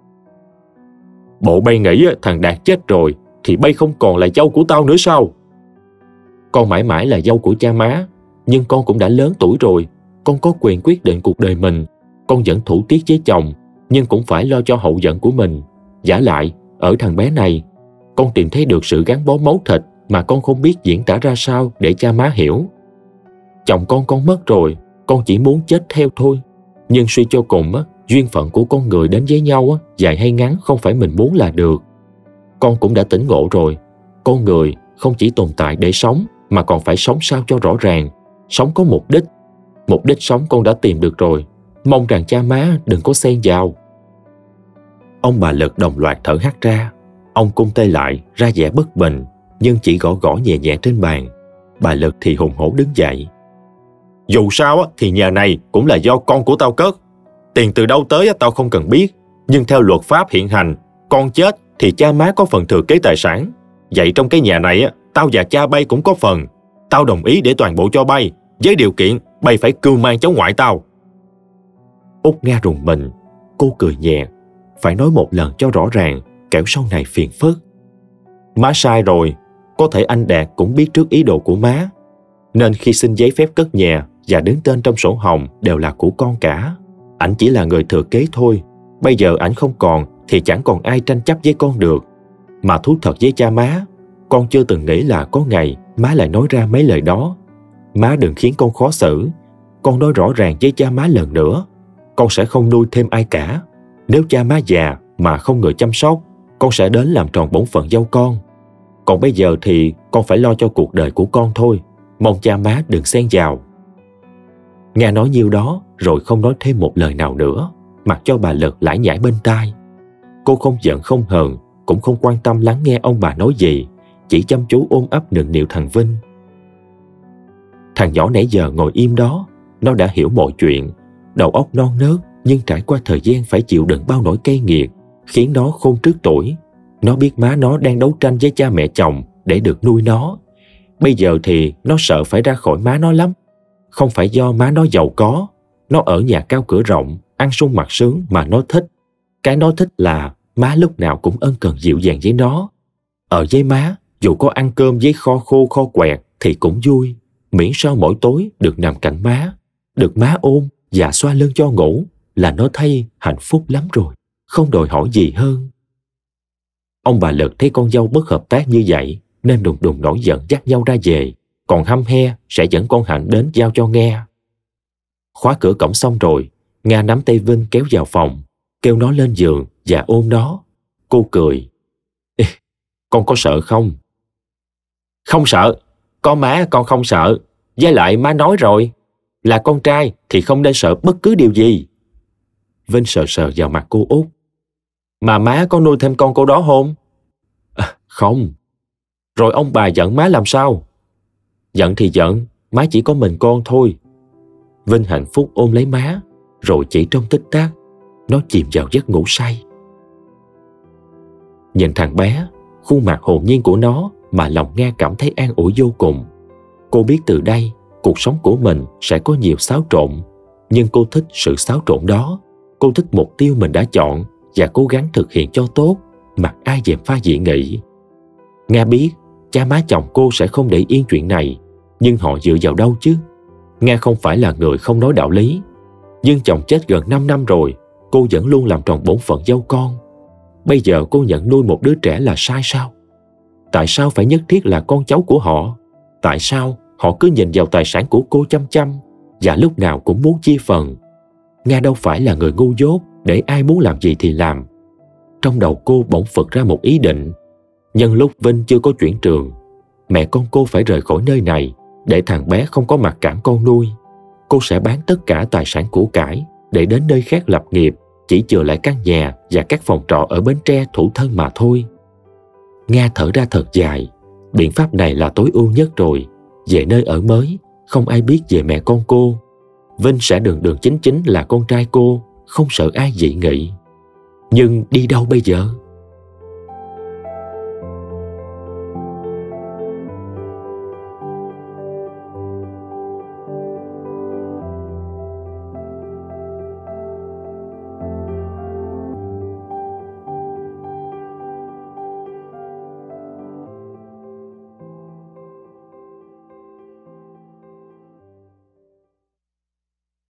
Bộ bay nghĩ thằng Đạt chết rồi thì bay không còn là dâu của tao nữa sao? Con mãi mãi là dâu của cha má, nhưng con cũng đã lớn tuổi rồi, con có quyền quyết định cuộc đời mình. Con vẫn thủ tiết với chồng, nhưng cũng phải lo cho hậu vận của mình. Vả lại, ở thằng bé này, con tìm thấy được sự gắn bó máu thịt mà con không biết diễn tả ra sao để cha má hiểu. Chồng con mất rồi, con chỉ muốn chết theo thôi. Nhưng suy cho cùng, duyên phận của con người đến với nhau, dài hay ngắn không phải mình muốn là được. Con cũng đã tỉnh ngộ rồi, con người không chỉ tồn tại để sống, mà còn phải sống sao cho rõ ràng, sống có mục đích. Mục đích sống con đã tìm được rồi, mong rằng cha má đừng có xen vào. Ông bà Lực đồng loạt thở hắt ra. Ông cung tay lại, ra vẻ bất bình, nhưng chỉ gõ gõ nhẹ nhẹ trên bàn. Bà Lực thì hùng hổ đứng dậy. Dù sao thì nhà này cũng là do con của tao cất. Tiền từ đâu tới tao không cần biết, nhưng theo luật pháp hiện hành, con chết thì cha má có phần thừa kế tài sản. Vậy trong cái nhà này tao và cha bay cũng có phần. Tao đồng ý để toàn bộ cho bay, với điều kiện bay phải cưu mang cháu ngoại tao. Út Nga rùng mình. Cô cười nhẹ. Phải nói một lần cho rõ ràng, kẻo sau này phiền phức. Má sai rồi. Có thể anh Đạt cũng biết trước ý đồ của má, nên khi xin giấy phép cất nhà và đứng tên trong sổ hồng đều là của con cả. Ảnh chỉ là người thừa kế thôi. Bây giờ ảnh không còn thì chẳng còn ai tranh chấp với con được. Mà thú thật với cha má, con chưa từng nghĩ là có ngày má lại nói ra mấy lời đó. Má đừng khiến con khó xử. Con nói rõ ràng với cha má lần nữa, con sẽ không nuôi thêm ai cả. Nếu cha má già mà không người chăm sóc, con sẽ đến làm tròn bổn phận dâu con. Còn bây giờ thì con phải lo cho cuộc đời của con thôi. Mong cha má đừng xen vào. Nga nói nhiêu đó rồi không nói thêm một lời nào nữa, mặc cho bà Lực lải nhải bên tai. Cô không giận không hờn, cũng không quan tâm lắng nghe ông bà nói gì, chỉ chăm chú ôm ấp nựng nịu thằng Vinh. Thằng nhỏ nãy giờ ngồi im đó, nó đã hiểu mọi chuyện. Đầu óc non nớt, nhưng trải qua thời gian phải chịu đựng bao nỗi cay nghiệt, khiến nó khôn trước tuổi. Nó biết má nó đang đấu tranh với cha mẹ chồng để được nuôi nó. Bây giờ thì nó sợ phải ra khỏi má nó lắm. Không phải do má nó giàu có, nó ở nhà cao cửa rộng, ăn sung mặc sướng mà nó thích. Cái nó thích là má lúc nào cũng ân cần dịu dàng với nó. Ở với má, dù có ăn cơm với kho khô kho quẹt thì cũng vui, miễn sao mỗi tối được nằm cạnh má, được má ôm và xoa lưng cho ngủ là nó thấy hạnh phúc lắm rồi, không đòi hỏi gì hơn. Ông bà Lực thấy con dâu bất hợp tác như vậy nên đùng đùng nổi giận dắt nhau ra về, còn hăm he sẽ dẫn con Hạnh đến giao cho Nga. Khóa cửa cổng xong rồi, Nga nắm tay Vinh kéo vào phòng, kêu nó lên giường và ôm nó. Cô cười. Ê, con có sợ không? Không sợ, có má con không sợ. Với lại má nói rồi, là con trai thì không nên sợ bất cứ điều gì. Vinh sờ sờ vào mặt cô Út. Mà má có nuôi thêm con cô đó không? À, không. Rồi ông bà giận má làm sao? Giận thì giận, má chỉ có mình con thôi. Vinh hạnh phúc ôm lấy má, rồi chỉ trong tích tắc, nó chìm vào giấc ngủ say. Nhìn thằng bé, khuôn mặt hồn nhiên của nó mà lòng Nga cảm thấy an ủi vô cùng. Cô biết từ đây, cuộc sống của mình sẽ có nhiều xáo trộn, nhưng cô thích sự xáo trộn đó. Cô thích mục tiêu mình đã chọn và cố gắng thực hiện cho tốt, mặc ai dèm pha dị nghị. Nga biết cha má chồng cô sẽ không để yên chuyện này, nhưng họ dựa vào đâu chứ? Nga không phải là người không nói đạo lý, nhưng chồng chết gần 5 năm rồi, cô vẫn luôn làm tròn bổn phận dâu con. Bây giờ cô nhận nuôi một đứa trẻ là sai sao? Tại sao phải nhất thiết là con cháu của họ? Tại sao họ cứ nhìn vào tài sản của cô chăm chăm và lúc nào cũng muốn chia phần? Nga đâu phải là người ngu dốt để ai muốn làm gì thì làm. Trong đầu cô bỗng phật ra một ý định. Nhân lúc Vinh chưa có chuyển trường, mẹ con cô phải rời khỏi nơi này để thằng bé không có mặc cảm con nuôi. Cô sẽ bán tất cả tài sản của cải để đến nơi khác lập nghiệp, chỉ chừa lại căn nhà và các phòng trọ ở Bến Tre thủ thân mà thôi. Nga thở ra thật dài. Biện pháp này là tối ưu nhất rồi. Về nơi ở mới, không ai biết về mẹ con cô. Vinh sẽ đường đường chính chính là con trai cô, không sợ ai dị nghị. Nhưng đi đâu bây giờ?